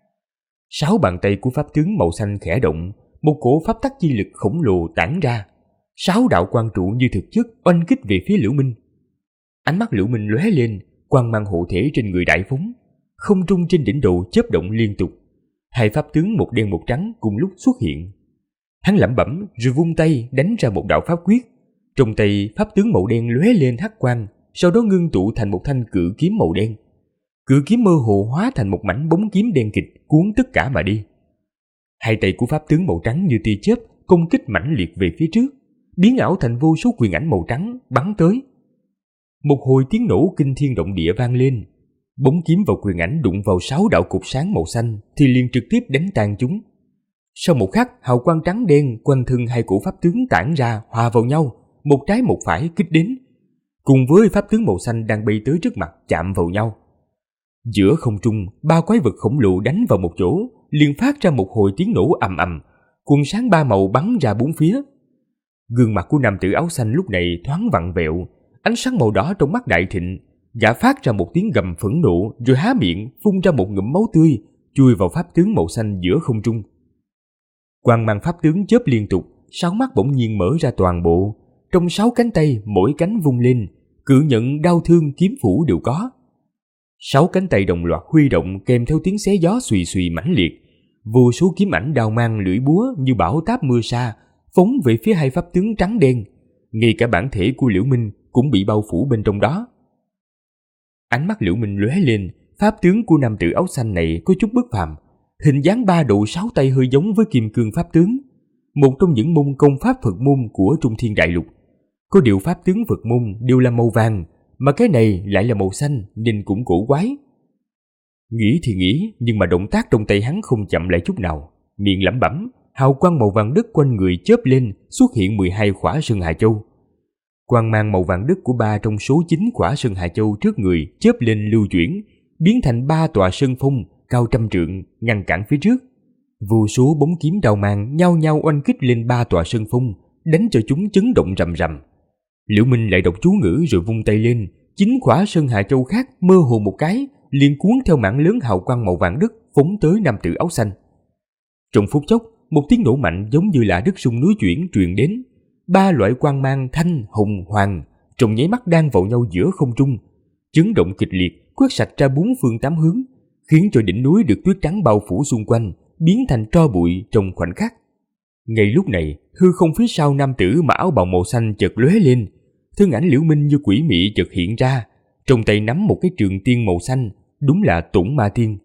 6 bàn tay của pháp tướng màu xanh khẽ động, một cổ pháp tắc chi lực khổng lồ tản ra. 6 đạo quang trụ như thực chất oanh kích về phía Liễu Minh. Ánh mắt Liễu Minh lóe lên, quang mang hộ thể trên người đại phóng, không trung trên đỉnh đầu chớp động liên tục. Hai pháp tướng một đen một trắng cùng lúc xuất hiện. Hắn lẩm bẩm rồi vung tay đánh ra một đạo pháp quyết. Trong tay pháp tướng màu đen lóe lên hắc quang, sau đó ngưng tụ thành một thanh cự kiếm màu đen. Cự kiếm mơ hồ hóa thành một mảnh bóng kiếm đen kịt cuốn tất cả mà đi. Hai tay của pháp tướng màu trắng như tia chớp công kích mãnh liệt về phía trước, biến ảo thành vô số quyền ảnh màu trắng bắn tới. Một hồi tiếng nổ kinh thiên động địa vang lên. Bóng kiếm và quyền ảnh đụng vào 6 đạo cột sáng màu xanh thì liền trực tiếp đánh tan chúng. Sau một khắc, hào quang trắng đen quanh thân hai cổ pháp tướng tản ra hòa vào nhau, một trái một phải kích đến, cùng với pháp tướng màu xanh đang bay tới trước mặt chạm vào nhau. Giữa không trung, 3 quái vật khổng lồ đánh vào một chỗ, liền phát ra một hồi tiếng nổ ầm ầm, quần sáng 3 màu bắn ra bốn phía. Gương mặt của nam tử áo xanh lúc này thoáng vặn vẹo, ánh sáng màu đỏ trong mắt đại thịnh. Gã phát ra một tiếng gầm phẫn nộ rồi há miệng phun ra một ngụm máu tươi, chui vào pháp tướng màu xanh giữa không trung. Quang mang pháp tướng chớp liên tục, 6 mắt bỗng nhiên mở ra toàn bộ. Trong 6 cánh tay mỗi cánh vung lên, cự nhận, đao thương, kiếm phủ đều có. 6 cánh tay đồng loạt huy động kèm theo tiếng xé gió xùy xùy mãnh liệt. Vô số kiếm ảnh đao mang lưỡi búa như bão táp mưa sa phóng về phía hai pháp tướng trắng đen. Ngay cả bản thể của Liễu Minh cũng bị bao phủ bên trong đó. Ánh mắt Liễu Minh lóe lên, pháp tướng của nam tử áo xanh này có chút bất phàm, hình dáng 3 đầu 6 tay hơi giống với kim cương pháp tướng, một trong những môn công pháp Phật môn của Trung Thiên Đại Lục. Có điều pháp tướng Phật môn đều là màu vàng, mà cái này lại là màu xanh nên cũng cổ quái. Nghĩ thì nghĩ, nhưng mà động tác trong tay hắn không chậm lại chút nào, miệng lẩm bẩm, hào quang màu vàng đất quanh người chớp lên, xuất hiện 12 khỏa Sơn Hà Châu. Quang mang màu vàng đất của 3 trong số 9 quả Sơn Hà Châu trước người chớp lên lưu chuyển, biến thành 3 tòa sơn phong cao 100 trượng ngăn cản phía trước. Vô số bóng kiếm đao mang nhao nhao oanh kích lên 3 tòa sơn phong, đánh cho chúng chấn động rầm rầm. Liễu Minh lại đọc chú ngữ rồi vung tay lên, 9 quả Sơn Hà Châu khác mơ hồ một cái liền cuốn theo mảng lớn hào quang màu vàng đất phóng tới nam tử áo xanh. Trong phút chốc, một tiếng nổ mạnh giống như là đất sung núi chuyển truyền đến. 3 loại quang mang thanh, hồng, hoàng trong nháy mắt đan vào nhau giữa không trung, chấn động kịch liệt quét sạch ra 4 phương 8 hướng, khiến cho đỉnh núi được tuyết trắng bao phủ xung quanh biến thành tro bụi trong khoảnh khắc. Ngay lúc này, hư không phía sau nam tử mặc áo bào màu xanh chợt lóe lên, thân ảnh Liễu Minh như quỷ mị chợt hiện ra, trong tay nắm một cái trường tiên màu xanh, đúng là Tổn Ma Tiên.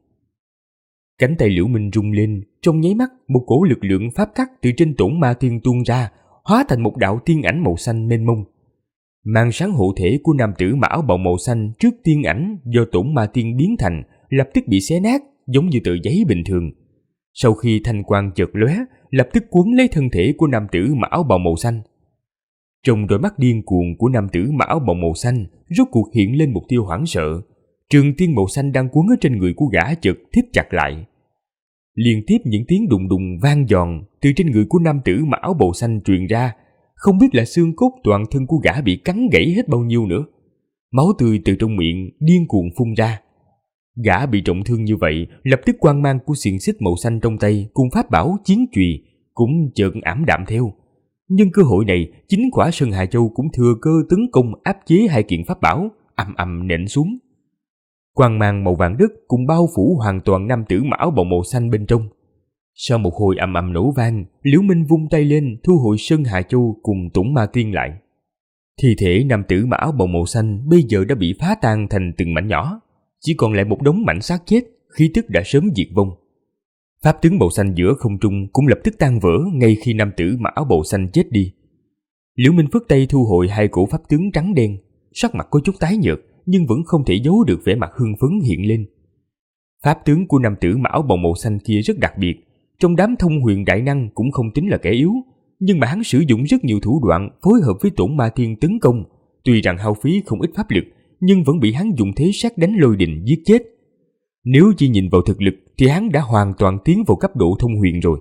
Cánh tay Liễu Minh rung lên, trong nháy mắt một cỗ lực lượng pháp tắc từ trên Tổn Ma Tiên tuôn ra, hóa thành một đạo tiên ảnh màu xanh mênh mông. Màn sáng hộ thể của nam tử mặc áo bào màu xanh trước tiên ảnh do Tổn Ma Tiên biến thành lập tức bị xé nát giống như tờ giấy bình thường. Sau khi thanh quang chợt lóe, lập tức cuốn lấy thân thể của nam tử mặc áo bào màu xanh. Trong đôi mắt điên cuồng của nam tử mặc áo bào màu xanh rốt cuộc hiện lên một tia hoảng sợ. Trường tiên màu xanh đang quấn ở trên người của gã chợt thít chặt lại. Liên tiếp những tiếng đùng đùng vang giòn từ trên người của nam tử mặc áo bào xanh truyền ra, không biết là xương cốt toàn thân của gã bị cắn gãy hết bao nhiêu nữa. Máu tươi từ trong miệng điên cuồng phun ra. Gã bị trọng thương như vậy, lập tức quang mang của xiềng xích màu xanh trong tay cùng pháp bảo chiến chùy cũng chợt ảm đạm theo. Nhân cơ hội này, 9 quả Sơn Hà Châu cũng thừa cơ tấn công áp chế 2 kiện pháp bảo, ầm ầm nện xuống. Quang mang màu vàng đất cùng bao phủ hoàn toàn nam tử mặc áo bào màu xanh bên trong. Sau một hồi ầm ầm nổ vang, Liễu Minh vung tay lên thu hồi Sơn Hà Châu cùng Tổn Ma Tiên lại. Thi thể nam tử mặc áo bào màu xanh bây giờ đã bị phá tan thành từng mảnh nhỏ, chỉ còn lại một đống mảnh xác chết, khí tức đã sớm diệt vong. Pháp tướng màu xanh giữa không trung cũng lập tức tan vỡ ngay khi nam tử mặc áo bào xanh chết đi. Liễu Minh phất tay thu hồi 2 cổ pháp tướng trắng đen, sắc mặt có chút tái nhợt nhưng vẫn không thể giấu được vẻ mặt hưng phấn hiện lên. Pháp tướng của nam tử mặc áo bào màu xanh kia rất đặc biệt, trong đám thông huyền đại năng cũng không tính là kẻ yếu, nhưng mà hắn sử dụng rất nhiều thủ đoạn phối hợp với Tổn Ma Tiên tấn công, tuy rằng hao phí không ít pháp lực, nhưng vẫn bị hắn dùng thế sét đánh lôi đình giết chết. Nếu chỉ nhìn vào thực lực thì hắn đã hoàn toàn tiến vào cấp độ thông huyền rồi.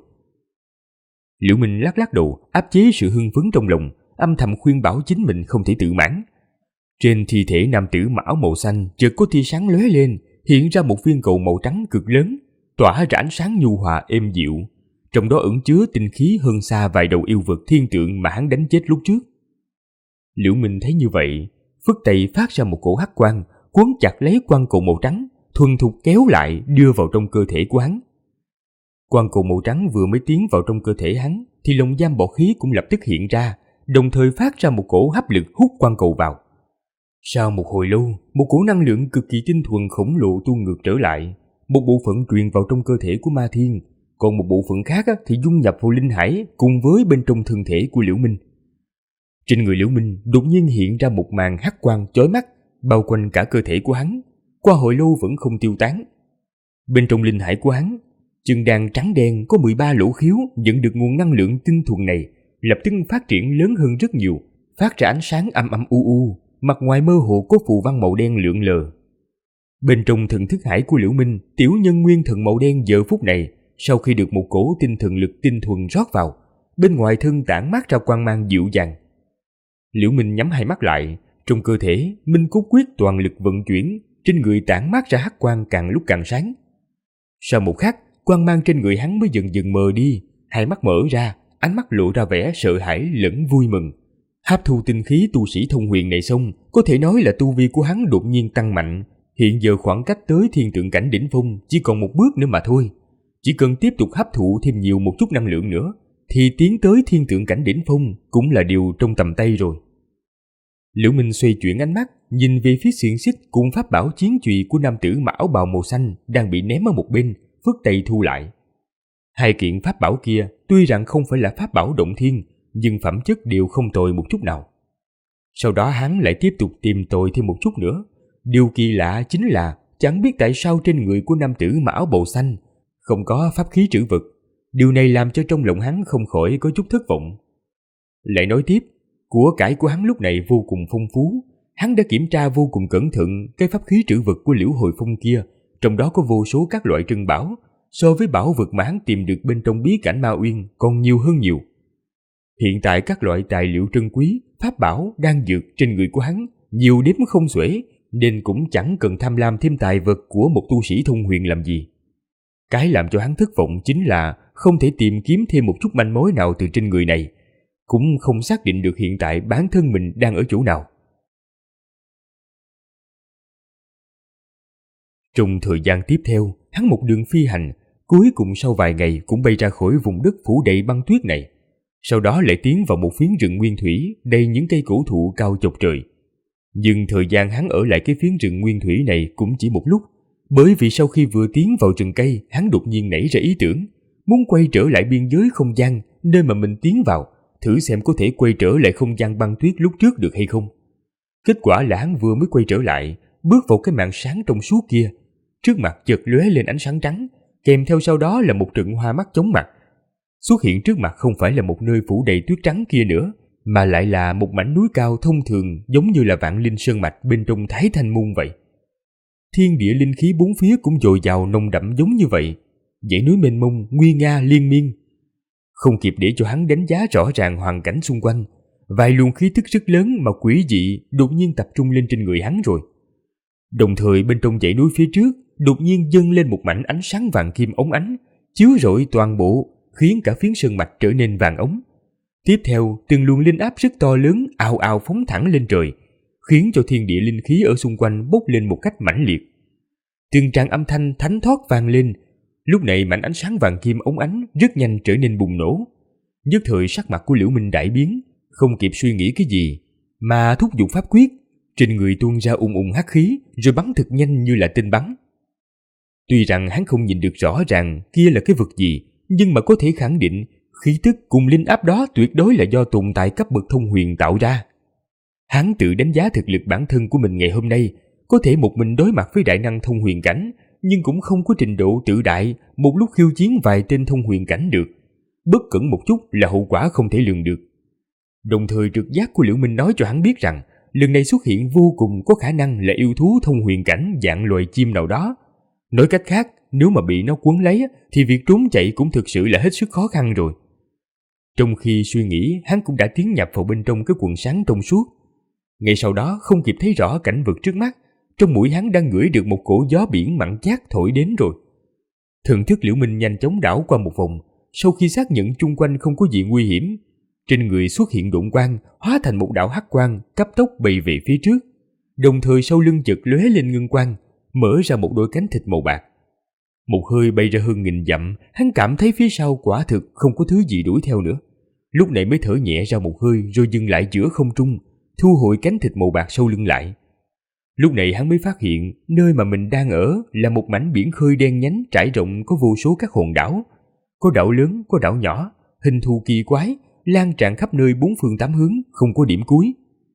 Liễu Minh lắc lắc đầu, áp chế sự hưng phấn trong lòng, âm thầm khuyên bảo chính mình không thể tự mãn. Trên thi thể nam tử mặc áo màu xanh chợt có tia sáng lóe lên, hiện ra một viên cầu màu trắng cực lớn, tỏa ra ánh sáng nhu hòa êm dịu, trong đó ẩn chứa tinh khí hơn xa vài đầu yêu vật thiên tượng mà hắn đánh chết lúc trước. Liễu Minh thấy như vậy, phất tay phát ra một cổ hắc quang, quấn chặt lấy quang cầu màu trắng, thuần thục kéo lại đưa vào trong cơ thể của hắn. Quang cầu màu trắng vừa mới tiến vào trong cơ thể hắn, thì lồng giam bọt khí cũng lập tức hiện ra, đồng thời phát ra một cổ hấp lực hút quang cầu vào. Sau một hồi lâu, một cổ năng lượng cực kỳ tinh thuần khổng lồ tuôn ngược trở lại, một bộ phận truyền vào trong cơ thể của Ma Thiên, còn một bộ phận khác thì dung nhập vào linh hải cùng với bên trong thân thể của Liễu Minh. Trên người Liễu Minh đột nhiên hiện ra một màn hắc quang chói mắt, bao quanh cả cơ thể của hắn, qua hồi lâu vẫn không tiêu tán. Bên trong linh hải của hắn, chân đàn trắng đen có 13 lỗ khiếu nhận được nguồn năng lượng tinh thuần này, lập tức phát triển lớn hơn rất nhiều, phát ra ánh sáng âm âm u u, mặt ngoài mơ hồ có phù văn màu đen lượn lờ. Bên trong thần thức hải của Liễu Minh, tiểu nhân nguyên thần màu đen giờ phút này, sau khi được một cổ tinh thần lực tinh thuần rót vào, bên ngoài thân tản mát ra quang mang dịu dàng. Liễu Minh nhắm hai mắt lại, trong cơ thể Minh Cốt Quyết toàn lực vận chuyển, trên người tản mát ra hắc quang càng lúc càng sáng. Sau một khắc, quang mang trên người hắn mới dần dần mờ đi, hai mắt mở ra, ánh mắt lộ ra vẻ sợ hãi lẫn vui mừng. Hấp thu tinh khí tu sĩ thông huyền này xong, có thể nói là tu vi của hắn đột nhiên tăng mạnh, hiện giờ khoảng cách tới thiên tượng cảnh đỉnh phong chỉ còn một bước nữa mà thôi. Chỉ cần tiếp tục hấp thụ thêm nhiều một chút năng lượng nữa, thì tiến tới thiên tượng cảnh đỉnh phong cũng là điều trong tầm tay rồi. Liễu Minh xoay chuyển ánh mắt, nhìn về phía xiềng xích cùng pháp bảo chiến chùy của nam tử mặc áo bào màu xanh đang bị ném ở một bên, phất tay thu lại. Hai kiện pháp bảo kia tuy rằng không phải là pháp bảo động thiên, nhưng phẩm chất đều không tồi một chút nào. Sau đó hắn lại tiếp tục tìm tòi thêm một chút nữa. Điều kỳ lạ chính là chẳng biết tại sao trên người của nam tử mặc áo bào xanh không có pháp khí trữ vật. Điều này làm cho trong lòng hắn không khỏi có chút thất vọng. Lại nói tiếp, của cải của hắn lúc này vô cùng phong phú, hắn đã kiểm tra vô cùng cẩn thận cái pháp khí trữ vật của Liễu Hồi Phong kia, trong đó có vô số các loại trân bảo, so với bảo vật mà hắn tìm được bên trong bí cảnh Ma Uyên còn nhiều hơn nhiều. Hiện tại các loại tài liệu trân quý, pháp bảo, đan dược trên người của hắn nhiều đếm không xuể, nên cũng chẳng cần tham lam thêm tài vật của một tu sĩ thông huyền làm gì. Cái làm cho hắn thất vọng chính là không thể tìm kiếm thêm một chút manh mối nào từ trên người này, cũng không xác định được hiện tại bản thân mình đang ở chỗ nào. Trong thời gian tiếp theo, hắn một đường phi hành, cuối cùng sau vài ngày cũng bay ra khỏi vùng đất phủ đầy băng tuyết này. Sau đó lại tiến vào một phiến rừng nguyên thủy đầy những cây cổ thụ cao chọc trời. Nhưng thời gian hắn ở lại cái phiến rừng nguyên thủy này cũng chỉ một lúc, bởi vì sau khi vừa tiến vào rừng cây, hắn đột nhiên nảy ra ý tưởng, muốn quay trở lại biên giới không gian nơi mà mình tiến vào, thử xem có thể quay trở lại không gian băng tuyết lúc trước được hay không. Kết quả là hắn vừa mới quay trở lại, bước vào cái màn sáng trong suốt kia, trước mặt chợt lóe lên ánh sáng trắng, kèm theo sau đó là một trận hoa mắt chóng mặt. Xuất hiện trước mặt không phải là một nơi phủ đầy tuyết trắng kia nữa, mà lại là một mảnh núi cao thông thường, giống như là Vạn Linh Sơn Mạch bên trong Thái Thanh Môn vậy. Thiên địa linh khí bốn phía cũng dồi dào nồng đậm giống như vậy, dãy núi mênh mông nguy nga liên miên. Không kịp để cho hắn đánh giá rõ ràng hoàn cảnh xung quanh, vài luồng khí tức rất lớn mà quỷ dị đột nhiên tập trung lên trên người hắn rồi. Đồng thời bên trong dãy núi phía trước đột nhiên dâng lên một mảnh ánh sáng vàng kim óng ánh, chiếu rọi toàn bộ, khiến cả phiến sơn mạch trở nên vàng ống. Tiếp theo, từng luồng linh áp rất to lớn ào ào phóng thẳng lên trời, khiến cho thiên địa linh khí ở xung quanh bốc lên một cách mãnh liệt. Từng tràng âm thanh thánh thót vang lên. Lúc này mảnh ánh sáng vàng kim óng ánh rất nhanh trở nên bùng nổ. Nhất thời sắc mặt của Liễu Minh đại biến, không kịp suy nghĩ cái gì, mà thúc giục pháp quyết, trên người tuôn ra ùng ùng hắc khí, rồi bắn thật nhanh như là tên bắn. Tuy rằng hắn không nhìn được rõ ràng kia là cái vật gì, nhưng mà có thể khẳng định khí tức cùng linh áp đó tuyệt đối là do tồn tại cấp bậc thông huyền tạo ra. Hắn tự đánh giá thực lực bản thân của mình ngày hôm nay, có thể một mình đối mặt với đại năng thông huyền cảnh, nhưng cũng không có trình độ tự đại một lúc khiêu chiến vài tên thông huyền cảnh được. Bất cẩn một chút là hậu quả không thể lường được. Đồng thời trực giác của Liễu Minh nói cho hắn biết rằng lần này xuất hiện vô cùng có khả năng là yêu thú thông huyền cảnh dạng loài chim nào đó. Nói cách khác, nếu mà bị nó quấn lấy thì việc trốn chạy cũng thực sự là hết sức khó khăn rồi. Trong khi suy nghĩ, hắn cũng đã tiến nhập vào bên trong cái quần sáng trong suốt. Ngay sau đó không kịp thấy rõ cảnh vật trước mắt, trong mũi hắn đang ngửi được một cổ gió biển mặn chát thổi đến rồi. Thần thức Liễu Minh nhanh chóng đảo qua một vòng, sau khi xác nhận chung quanh không có gì nguy hiểm, trên người xuất hiện độn quang, hóa thành một đạo hắc quang, cấp tốc bay về phía trước. Đồng thời sau lưng chợt lóe lên ngân quang, mở ra một đôi cánh thịt màu bạc. Một hơi bay ra hơn 1000 dặm, hắn cảm thấy phía sau quả thực không có thứ gì đuổi theo nữa. Lúc này mới thở nhẹ ra một hơi rồi dừng lại giữa không trung, thu hồi cánh thịt màu bạc sau lưng lại. Lúc này hắn mới phát hiện nơi mà mình đang ở là một mảnh biển khơi đen nhánh trải rộng có vô số các hòn đảo. Có đảo lớn, có đảo nhỏ, hình thù kỳ quái, lan tràn khắp nơi bốn phương tám hướng, không có điểm cuối.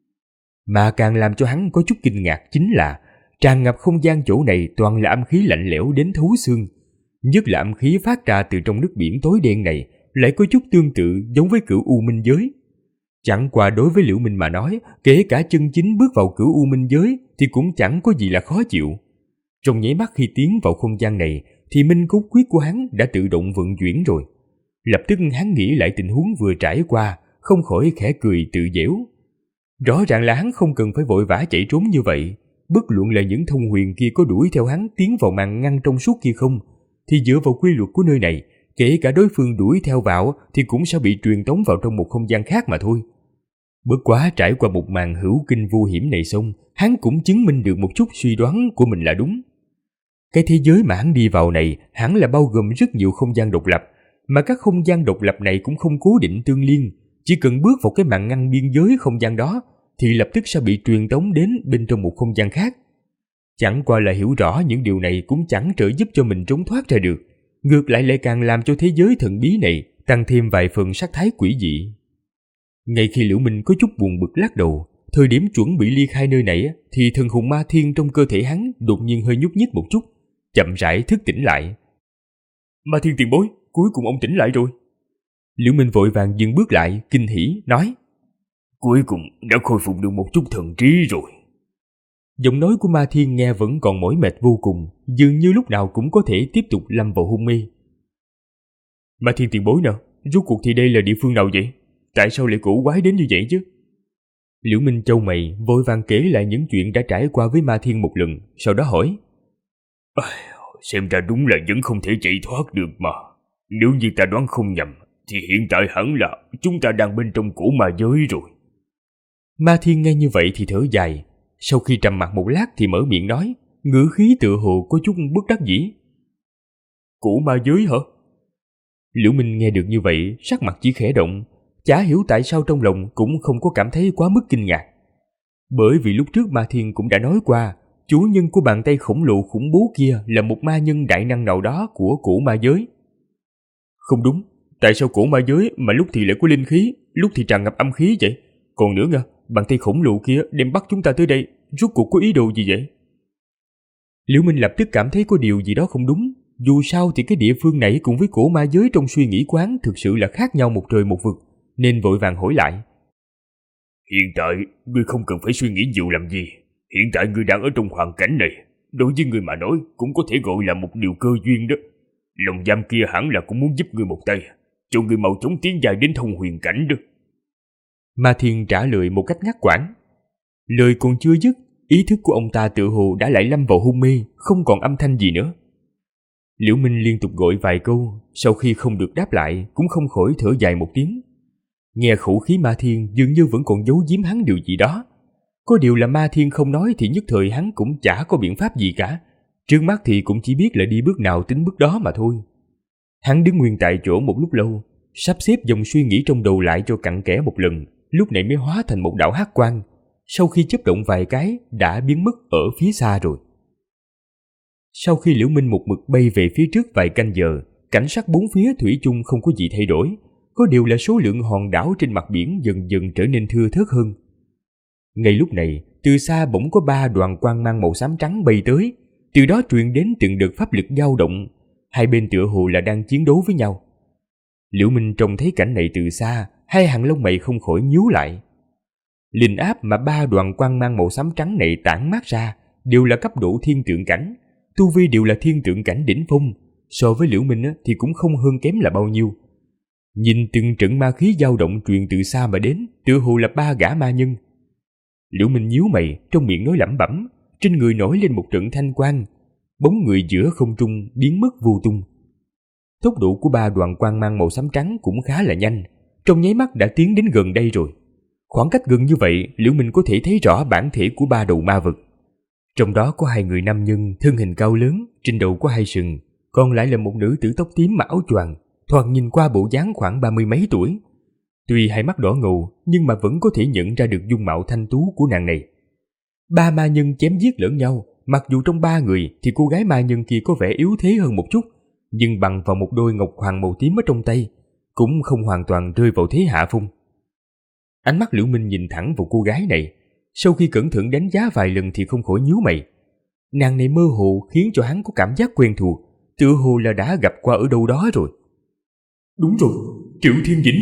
Mà càng làm cho hắn có chút kinh ngạc chính là tràn ngập không gian chỗ này toàn là âm khí lạnh lẽo đến thấu xương. Nhất là âm khí phát ra từ trong nước biển tối đen này lại có chút tương tự giống với Cửu U Minh Giới. Chẳng qua đối với Liễu Minh mà nói, kể cả chân chính bước vào Cửu U Minh Giới thì cũng chẳng có gì là khó chịu. Trong nháy mắt khi tiến vào không gian này thì minh cốt quyết của hắn đã tự động vận chuyển rồi. Lập tức hắn nghĩ lại tình huống vừa trải qua, không khỏi khẽ cười tự giễu. Rõ ràng là hắn không cần phải vội vã chạy trốn như vậy. Bất luận là những thông huyền kia có đuổi theo hắn tiến vào màn ngăn trong suốt kia không, thì dựa vào quy luật của nơi này, kể cả đối phương đuổi theo vào thì cũng sẽ bị truyền tống vào trong một không gian khác mà thôi. Bất quá trải qua một màn hữu kinh vô hiểm này xong, hắn cũng chứng minh được một chút suy đoán của mình là đúng. Cái thế giới mà hắn đi vào này hẳn là bao gồm rất nhiều không gian độc lập, mà các không gian độc lập này cũng không cố định tương liên, chỉ cần bước vào cái màn ngăn biên giới không gian đó thì lập tức sẽ bị truyền tống đến bên trong một không gian khác. Chẳng qua là hiểu rõ những điều này cũng chẳng trợ giúp cho mình trốn thoát ra được, ngược lại càng làm cho thế giới thần bí này tăng thêm vài phần sắc thái quỷ dị. Ngay khi Liễu Minh có chút buồn bực lắc đầu, thời điểm chuẩn bị ly khai nơi này thì thần hồn ma thiên trong cơ thể hắn đột nhiên hơi nhúc nhích một chút, chậm rãi thức tỉnh lại. Ma thiên tiền bối, cuối cùng ông tỉnh lại rồi. Liễu Minh vội vàng dừng bước lại, kinh hỉ nói: Cuối cùng đã khôi phục được một chút thần trí rồi. Giọng nói của Ma Thiên nghe vẫn còn mỏi mệt vô cùng, dường như lúc nào cũng có thể tiếp tục lâm vào hôn mê. Ma Thiên tiền bối nào, rốt cuộc thì đây là địa phương nào vậy? Tại sao lại cổ quái đến như vậy chứ? Liễu Minh chau mày, vội vàng kể lại những chuyện đã trải qua với Ma Thiên một lần, sau đó hỏi. Xem ra đúng là vẫn không thể chạy thoát được mà. Nếu như ta đoán không nhầm, thì hiện tại hẳn là chúng ta đang bên trong cổ ma giới rồi. Ma Thiên nghe như vậy thì thở dài, sau khi trầm mặc một lát thì mở miệng nói, ngữ khí tựa hồ có chút bất đắc dĩ. Cổ ma giới hả? Liễu Minh nghe được như vậy, sắc mặt chỉ khẽ động, chả hiểu tại sao trong lòng cũng không có cảm thấy quá mức kinh ngạc. Bởi vì lúc trước Ma Thiên cũng đã nói qua, chủ nhân của bàn tay khổng lồ khủng bố kia là một ma nhân đại năng nào đó của cổ ma giới. Không đúng, tại sao cổ ma giới mà lúc thì lại có linh khí, lúc thì tràn ngập âm khí vậy? Còn nữa nha, bàn tay khổng lồ kia đem bắt chúng ta tới đây, rốt cuộc có ý đồ gì vậy? Liễu Minh lập tức cảm thấy có điều gì đó không đúng. Dù sao thì cái địa phương này cùng với cổ ma giới trong suy nghĩ quán thực sự là khác nhau một trời một vực, nên vội vàng hỏi lại. Hiện tại, ngươi không cần phải suy nghĩ nhiều làm gì. Hiện tại ngươi đang ở trong hoàn cảnh này, đối với ngươi mà nói cũng có thể gọi là một điều cơ duyên đó. Lòng giam kia hẳn là cũng muốn giúp ngươi một tay, cho ngươi mau chóng tiến dài đến thông huyền cảnh đó. Ma Thiên trả lời một cách ngắt quãng. Lời còn chưa dứt, ý thức của ông ta tựa hồ đã lại lâm vào hôn mê, không còn âm thanh gì nữa. Liễu Minh liên tục gọi vài câu, sau khi không được đáp lại cũng không khỏi thở dài một tiếng. Nghe khẩu khí Ma Thiên dường như vẫn còn giấu giếm hắn điều gì đó. Có điều là Ma Thiên không nói thì nhất thời hắn cũng chả có biện pháp gì cả. Trước mắt thì cũng chỉ biết là đi bước nào tính bước đó mà thôi. Hắn đứng nguyên tại chỗ một lúc lâu, sắp xếp dòng suy nghĩ trong đầu lại cho cặn kẽ một lần, lúc này mới hóa thành một đạo hắc quang. Sau khi chớp động vài cái đã biến mất ở phía xa rồi. Sau khi Liễu Minh một mực bay về phía trước vài canh giờ, cảnh sắc bốn phía thủy chung không có gì thay đổi, có điều là số lượng hòn đảo trên mặt biển dần dần trở nên thưa thớt hơn. Ngay lúc này, từ xa bỗng có 3 đoàn quang mang màu xám trắng bay tới, từ đó truyền đến từng đợt pháp lực dao động, hai bên tựa hồ là đang chiến đấu với nhau. Liễu Minh trông thấy cảnh này từ xa, hai hàng lông mày không khỏi nhíu lại. Linh áp mà 3 đoàn quang mang màu xám trắng này tản mát ra đều là cấp độ thiên tượng cảnh, tu vi đều là thiên tượng cảnh đỉnh phong, so với Liễu Minh thì cũng không hơn kém là bao nhiêu. Nhìn từng trận ma khí dao động truyền từ xa mà đến, tựa hồ là 3 gã ma nhân. Liễu Minh nhíu mày, trong miệng nói lẩm bẩm, trên người nổi lên một trận thanh quang, bóng người giữa không trung biến mất vô tung. Tốc độ của 3 đoàn quang mang màu xám trắng cũng khá là nhanh, trong nháy mắt đã tiến đến gần đây rồi. Khoảng cách gần như vậy, Liễu Minh có thể thấy rõ bản thể của 3 đầu ma vật. Trong đó có 2 người nam nhân, thân hình cao lớn, trên đầu có 2 sừng, còn lại là một nữ tử tóc tím mặc áo choàng, thoạt nhìn qua bộ dáng khoảng 30 mấy tuổi. Tuy hai mắt đỏ ngầu, nhưng mà vẫn có thể nhận ra được dung mạo thanh tú của nàng này. 3 ma nhân chém giết lẫn nhau, mặc dù trong 3 người thì cô gái ma nhân kia có vẻ yếu thế hơn một chút, nhưng bằng vào một đôi ngọc hoàng màu tím ở trong tay, cũng không hoàn toàn rơi vào thế hạ phong. Ánh mắt Liễu Minh nhìn thẳng vào cô gái này, sau khi cẩn thận đánh giá vài lần thì không khỏi nhíu mày. Nàng này mơ hồ khiến cho hắn có cảm giác quen thuộc, tựa hồ là đã gặp qua ở đâu đó rồi. Đúng rồi, Triệu Thiên Dĩnh.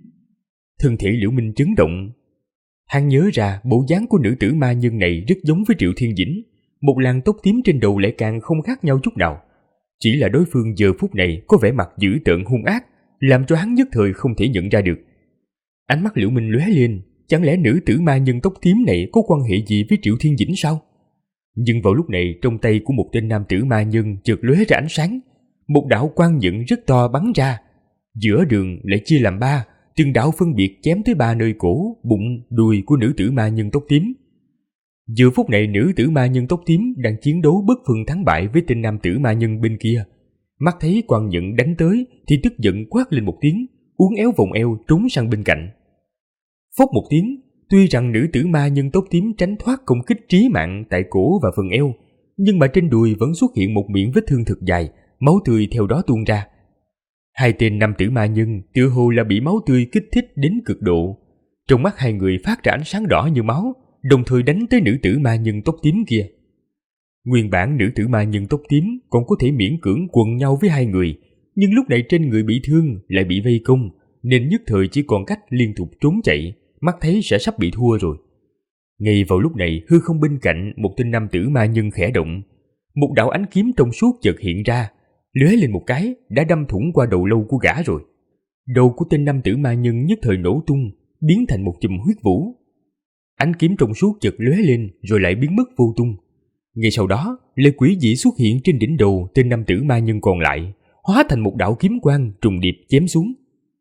Thân thể Liễu Minh chấn động. Hắn nhớ ra bộ dáng của nữ tử ma nhân này rất giống với Triệu Thiên Dĩnh, một làn tóc tím trên đầu lại càng không khác nhau chút nào. Chỉ là đối phương giờ phút này có vẻ mặt dữ tợn hung ác, làm cho hắn nhất thời không thể nhận ra được. Ánh mắt Liễu Minh lóe lên, chẳng lẽ nữ tử ma nhân tóc tím này có quan hệ gì với Triệu Thiên Dĩnh sao? Nhưng vào lúc này, trong tay của một tên nam tử ma nhân chợt lóe ra ánh sáng, một đạo quang nhận rất to bắn ra, giữa đường lại chia làm 3, từng đạo phân biệt chém tới 3 nơi cổ, bụng, đùi của nữ tử ma nhân tóc tím. Giờ phút này nữ tử ma nhân tóc tím đang chiến đấu bất phân thắng bại với tên nam tử ma nhân bên kia. Mắt thấy quang nhận đánh tới thì tức giận quát lên một tiếng, uốn éo vòng eo trốn sang bên cạnh. Phốc một tiếng, tuy rằng nữ tử ma nhân tóc tím tránh thoát công kích trí mạng tại cổ và phần eo, nhưng mà trên đùi vẫn xuất hiện một miệng vết thương thật dài, máu tươi theo đó tuôn ra. Hai tên nam tử ma nhân tựa hồ là bị máu tươi kích thích đến cực độ. Trong mắt hai người phát ra ánh sáng đỏ như máu, đồng thời đánh tới nữ tử ma nhân tóc tím kia. Nguyên bản nữ tử ma nhân tóc tím còn có thể miễn cưỡng quần nhau với hai người, nhưng lúc này trên người bị thương lại bị vây công, nên nhất thời chỉ còn cách liên tục trốn chạy, mắt thấy sẽ sắp bị thua rồi. Ngay vào lúc này, hư không bên cạnh một tên nam tử ma nhân khẽ động. Một đạo ánh kiếm trong suốt chợt hiện ra, lóe lên một cái đã đâm thủng qua đầu lâu của gã rồi. Đầu của tên nam tử ma nhân nhất thời nổ tung, biến thành một chùm huyết vũ. Ánh kiếm trong suốt chợt lóe lên rồi lại biến mất vô tung. Ngay sau đó, lệ quỷ dị xuất hiện trên đỉnh đầu tên nam tử ma nhân còn lại, hóa thành một đạo kiếm quang trùng điệp chém xuống.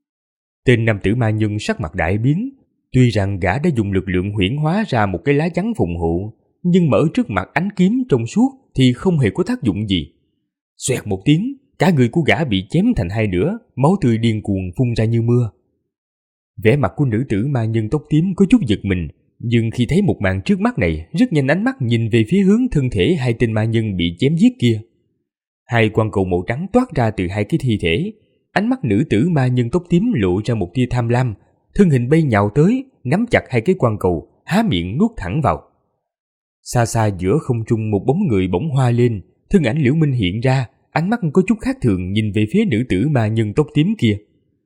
Tên nam tử ma nhân sắc mặt đại biến, tuy rằng gã đã dùng lực lượng huyễn hóa ra một cái lá chắn phòng hộ, nhưng mà ở trước mặt ánh kiếm trong suốt thì không hề có tác dụng gì. Xoẹt một tiếng, cả người của gã bị chém thành hai nửa, máu tươi điên cuồng phun ra như mưa. Vẻ mặt của nữ tử ma nhân tóc tím có chút giật mình, nhưng khi thấy một màn trước mắt này, rất nhanh ánh mắt nhìn về phía hướng thân thể hai tên ma nhân bị chém giết kia. Hai quang cầu màu trắng toát ra từ hai cái thi thể, ánh mắt nữ tử ma nhân tóc tím lộ ra một tia tham lam, thân hình bay nhào tới, nắm chặt hai cái quang cầu, há miệng nuốt thẳng vào. Xa xa giữa không trung một bóng người bỗng hoa lên, thân ảnh Liễu Minh hiện ra, ánh mắt có chút khác thường nhìn về phía nữ tử ma nhân tóc tím kia.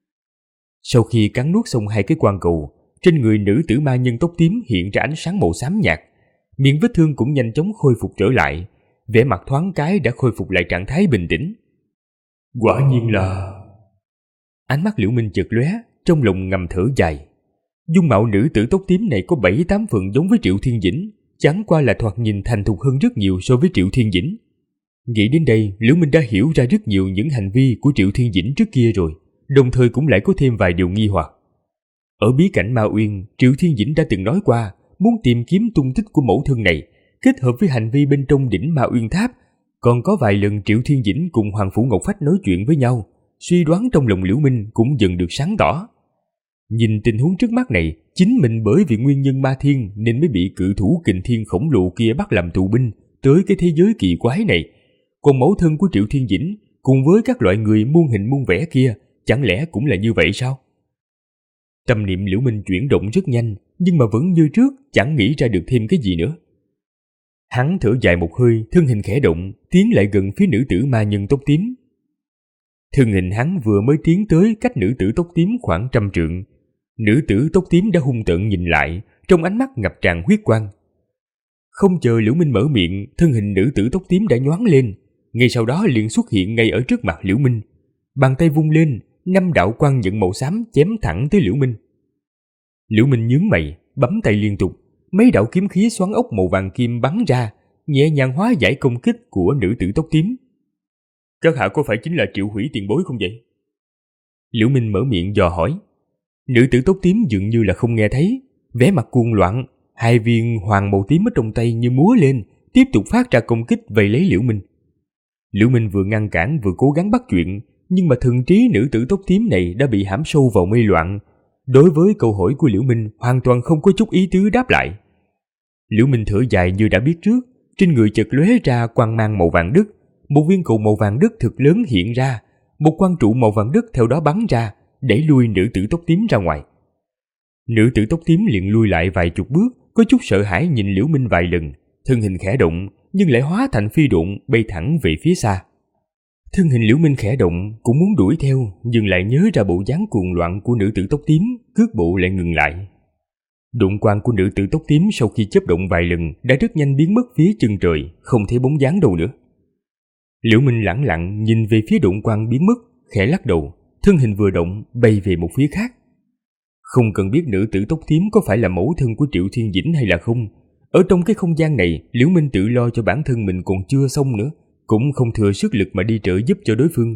Sau khi cắn nuốt xong hai cái quang cầu, trên người nữ tử ma nhân tóc tím hiện ra ánh sáng màu xám nhạt, miệng vết thương cũng nhanh chóng khôi phục trở lại, vẻ mặt thoáng cái đã khôi phục lại trạng thái bình tĩnh. Quả nhiên là... Ánh mắt Liễu Minh chợt lóe, trong lòng ngầm thở dài. Dung mạo nữ tử tóc tím này có 7-8 phần giống với Triệu Thiên Dĩnh, chẳng qua là thoạt nhìn thành thục hơn rất nhiều so với Triệu Thiên Dĩnh. Nghĩ đến đây, Liễu Minh đã hiểu ra rất nhiều những hành vi của Triệu Thiên Dĩnh trước kia rồi, đồng thời cũng lại có thêm vài điều nghi hoặc. Ở bí cảnh Ma Uyên, Triệu Thiên Dĩnh đã từng nói qua muốn tìm kiếm tung tích của mẫu thân này, kết hợp với hành vi bên trong đỉnh Ma Uyên Tháp. Còn có vài lần Triệu Thiên Dĩnh cùng Hoàng Phủ Ngọc Phách nói chuyện với nhau, suy đoán trong lòng Liễu Minh cũng dần được sáng tỏ. Nhìn tình huống trước mắt này, chính mình bởi vì nguyên nhân ma thiên nên mới bị cự thủ kình thiên khổng lồ kia bắt làm tù binh tới cái thế giới kỳ quái này. Còn mẫu thân của Triệu Thiên Dĩnh cùng với các loại người muôn hình muôn vẻ kia, chẳng lẽ cũng là như vậy sao? Tâm niệm Liễu Minh chuyển động rất nhanh, nhưng mà vẫn như trước, chẳng nghĩ ra được thêm cái gì nữa. Hắn thở dài một hơi, thân hình khẽ động, tiến lại gần phía nữ tử ma nhân tóc tím. Thân hình hắn vừa mới tiến tới cách nữ tử tóc tím khoảng 100 trượng. Nữ tử tóc tím đã hung tợn nhìn lại, trong ánh mắt ngập tràn huyết quang. Không chờ Liễu Minh mở miệng, thân hình nữ tử tóc tím đã nhoáng lên, ngay sau đó liền xuất hiện ngay ở trước mặt Liễu Minh. Bàn tay vung lên, 5 đạo quang nhận màu xám chém thẳng tới Liễu Minh. Liễu Minh nhướng mày, bấm tay liên tục, mấy đạo kiếm khí xoắn ốc màu vàng kim bắn ra, nhẹ nhàng hóa giải công kích của nữ tử tóc tím. Các hạ có phải chính là Triệu Hủy tiền bối không vậy? Liễu Minh mở miệng dò hỏi. Nữ tử tóc tím dường như là không nghe thấy, vẻ mặt cuồng loạn, hai viên hoàng màu tím ở trong tay như múa lên, tiếp tục phát ra công kích vây lấy Liễu Minh. Liễu Minh vừa ngăn cản vừa cố gắng bắt chuyện, nhưng mà thần trí nữ tử tóc tím này đã bị hãm sâu vào mê loạn. Đối với câu hỏi của Liễu Minh hoàn toàn không có chút ý tứ đáp lại. Liễu Minh thở dài như đã biết trước, trên người chợt lóe ra quang mang màu vàng đất, một viên cầu màu vàng đất thực lớn hiện ra, một quang trụ màu vàng đất theo đó bắn ra, đẩy lui nữ tử tóc tím ra ngoài. Nữ tử tóc tím liền lui lại vài chục bước, có chút sợ hãi nhìn Liễu Minh vài lần, thân hình khẽ động nhưng lại hóa thành phi độn bay thẳng về phía xa. Thân hình Liễu Minh khẽ động cũng muốn đuổi theo, nhưng lại nhớ ra bộ dáng cuồng loạn của nữ tử tóc tím, cước bộ lại ngừng lại. Độn quang của nữ tử tóc tím sau khi chớp động vài lần đã rất nhanh biến mất phía chân trời, không thấy bóng dáng đâu nữa. Liễu Minh lẳng lặng nhìn về phía độn quang biến mất, khẽ lắc đầu, thân hình vừa động bay về một phía khác. Không cần biết nữ tử tóc tím có phải là mẫu thân của Triệu Thiên Dĩnh hay là không, ở trong cái không gian này, Liễu Minh tự lo cho bản thân mình còn chưa xong nữa, cũng không thừa sức lực mà đi trợ giúp cho đối phương.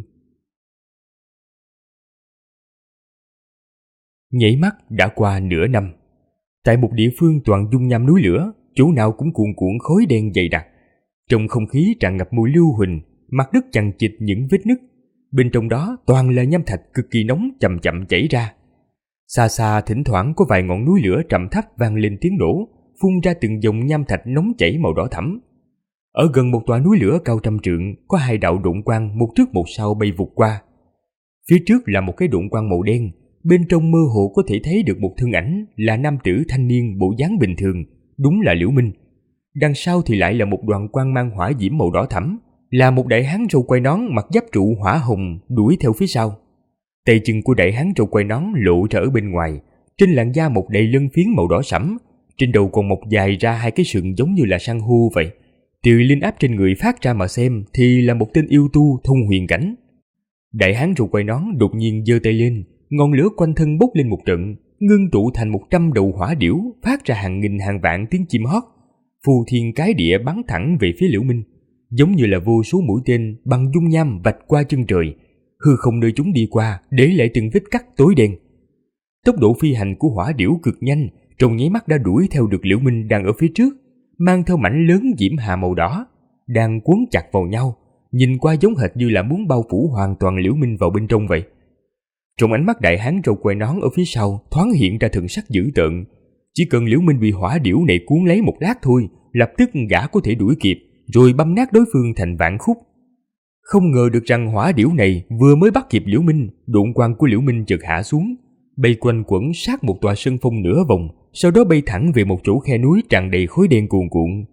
Nhảy mắt đã qua nửa năm. Tại một địa phương toàn dung nham núi lửa, chỗ nào cũng cuồn cuộn khói đen dày đặc. Trong không khí tràn ngập mùi lưu huỳnh, mặt đất chằng chịt những vết nứt. Bên trong đó toàn là nham thạch cực kỳ nóng chậm chậm chảy ra. Xa xa thỉnh thoảng có vài ngọn núi lửa trầm thấp vang lên tiếng nổ, phun ra từng dòng nham thạch nóng chảy màu đỏ thẫm. Ở gần một tòa núi lửa cao 100 trượng, có hai đạo độn quang một trước một sau bay vụt qua. Phía trước là một cái độn quang màu đen, bên trong mơ hồ có thể thấy được một thân ảnh là nam tử thanh niên bộ dáng bình thường, đúng là Liễu Minh. Đằng sau thì lại là một đoàn quang mang hỏa diễm màu đỏ thẫm, là một đại hán râu quai nón mặc giáp trụ hỏa hồng đuổi theo phía sau. Tay chân của đại hán râu quai nón lộ ra ở bên ngoài, trên làn da một đầy lân phiến màu đỏ sẫm, trên đầu còn mọc dài ra hai cái sừng giống như là san hô vậy. Từ linh áp trên người phát ra mà xem thì là một tên yêu tu thông huyền cảnh. Đại hán râu quai nón đột nhiên giơ tay lên, ngọn lửa quanh thân bốc lên một trận, ngưng tụ thành 100 đầu hỏa điểu, phát ra hàng nghìn hàng vạn tiếng chim hót, phù thiên cái địa bắn thẳng về phía Liễu Minh, giống như là vô số mũi tên bằng dung nham vạch qua chân trời, hư không nơi chúng đi qua để lại từng vết cắt tối đen. Tốc độ phi hành của hỏa điểu cực nhanh, trong nháy mắt đã đuổi theo được Liễu Minh đang ở phía trước, mang theo mảnh lớn diễm hà màu đỏ, đang quấn chặt vào nhau, nhìn qua giống hệt như là muốn bao phủ hoàn toàn Liễu Minh vào bên trong vậy. Trong ánh mắt đại hán râu quai nón ở phía sau thoáng hiện ra thần sắc dữ tợn. Chỉ cần Liễu Minh bị hỏa điểu này cuốn lấy một lát thôi, lập tức gã có thể đuổi kịp, rồi băm nát đối phương thành vạn khúc. Không ngờ được rằng hỏa điểu này vừa mới bắt kịp Liễu Minh, độn quang của Liễu Minh chợt hạ xuống, bay quanh quẩn sát một tòa sân phong nửa vòng, sau đó bay thẳng về một chỗ khe núi tràn đầy khói đen cuồn cuộn.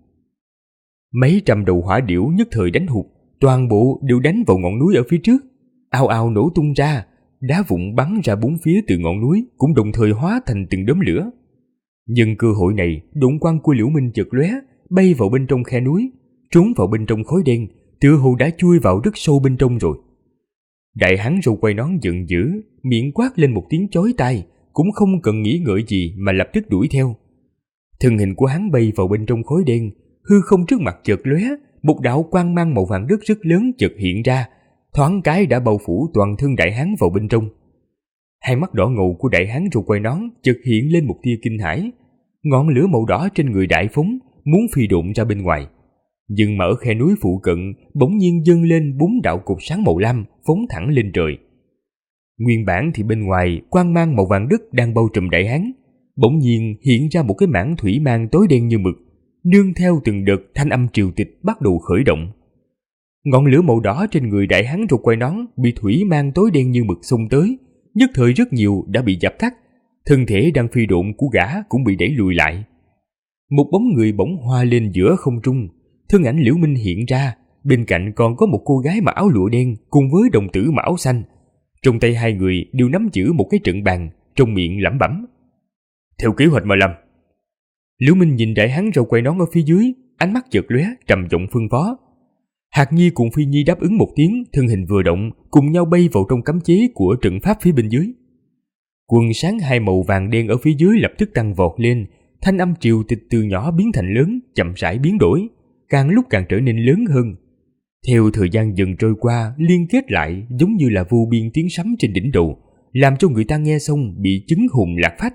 Mấy trăm đầu hỏa điểu nhất thời đánh hụt, toàn bộ đều đánh vào ngọn núi ở phía trước, ào ào nổ tung ra, đá vụn bắn ra bốn phía từ ngọn núi cũng đồng thời hóa thành từng đốm lửa. Nhân cơ hội này, độn quang của Liễu Minh chợt lóe, bay vào bên trong khe núi, trốn vào bên trong khói đen, tựa hồ đã chui vào rất sâu bên trong rồi. Đại hán râu quai nón giận dữ, miệng quát lên một tiếng chói tai, cũng không cần nghĩ ngợi gì mà lập tức đuổi theo. Thân hình của hắn bay vào bên trong khói đen, hư không trước mặt chợt lóe, một đạo quang mang màu vàng đất rất lớn chợt hiện ra, thoáng cái đã bao phủ toàn thân đại hán vào bên trong. Hai mắt đỏ ngầu của đại hán râu quai nón chợt hiện lên một tia kinh hãi, ngọn lửa màu đỏ trên người đại phóng, muốn phi độn ra bên ngoài. Nhưng mà ở khe núi phụ cận bỗng nhiên dâng lên 4 đạo cột sáng màu lam phóng thẳng lên trời. Nguyên bản thì bên ngoài quang mang màu vàng đất đang bao trùm đại hán, bỗng nhiên hiện ra một cái mảng thủy mang tối đen như mực, nương theo từng đợt thanh âm triều tịch bắt đầu khởi động. Ngọn lửa màu đỏ trên người đại hán râu quai nón bị thủy mang tối đen như mực xông tới, nhất thời rất nhiều đã bị dập tắt, thân thể đang phi độn của gã cũng bị đẩy lùi lại. Một bóng người bỗng hoa lên giữa không trung, thân ảnh Liễu Minh hiện ra, bên cạnh còn có một cô gái mặc áo lụa đen cùng với đồng tử mặc áo xanh. Trong tay hai người đều nắm giữ một cái trận bàn, trong miệng lẩm bẩm: "Theo kế hoạch mà làm." Liễu Minh nhìn đại hán râu quai nón ở phía dưới, ánh mắt chợt lóe, trầm giọng phân phó. Hạc Nhi cùng Phi Nhi đáp ứng một tiếng, thân hình vừa động, cùng nhau bay vào trong cấm chế của trận pháp phía bên dưới. Quần sáng hai màu vàng đen ở phía dưới lập tức tăng vọt lên, thanh âm triều tịch từ nhỏ biến thành lớn, chậm rãi biến đổi, càng lúc càng trở nên lớn hơn. Theo thời gian dần trôi qua, liên kết lại giống như là vô biên tiếng sấm trên đỉnh đầu, làm cho người ta nghe xong bị chứng hồn lạc phách.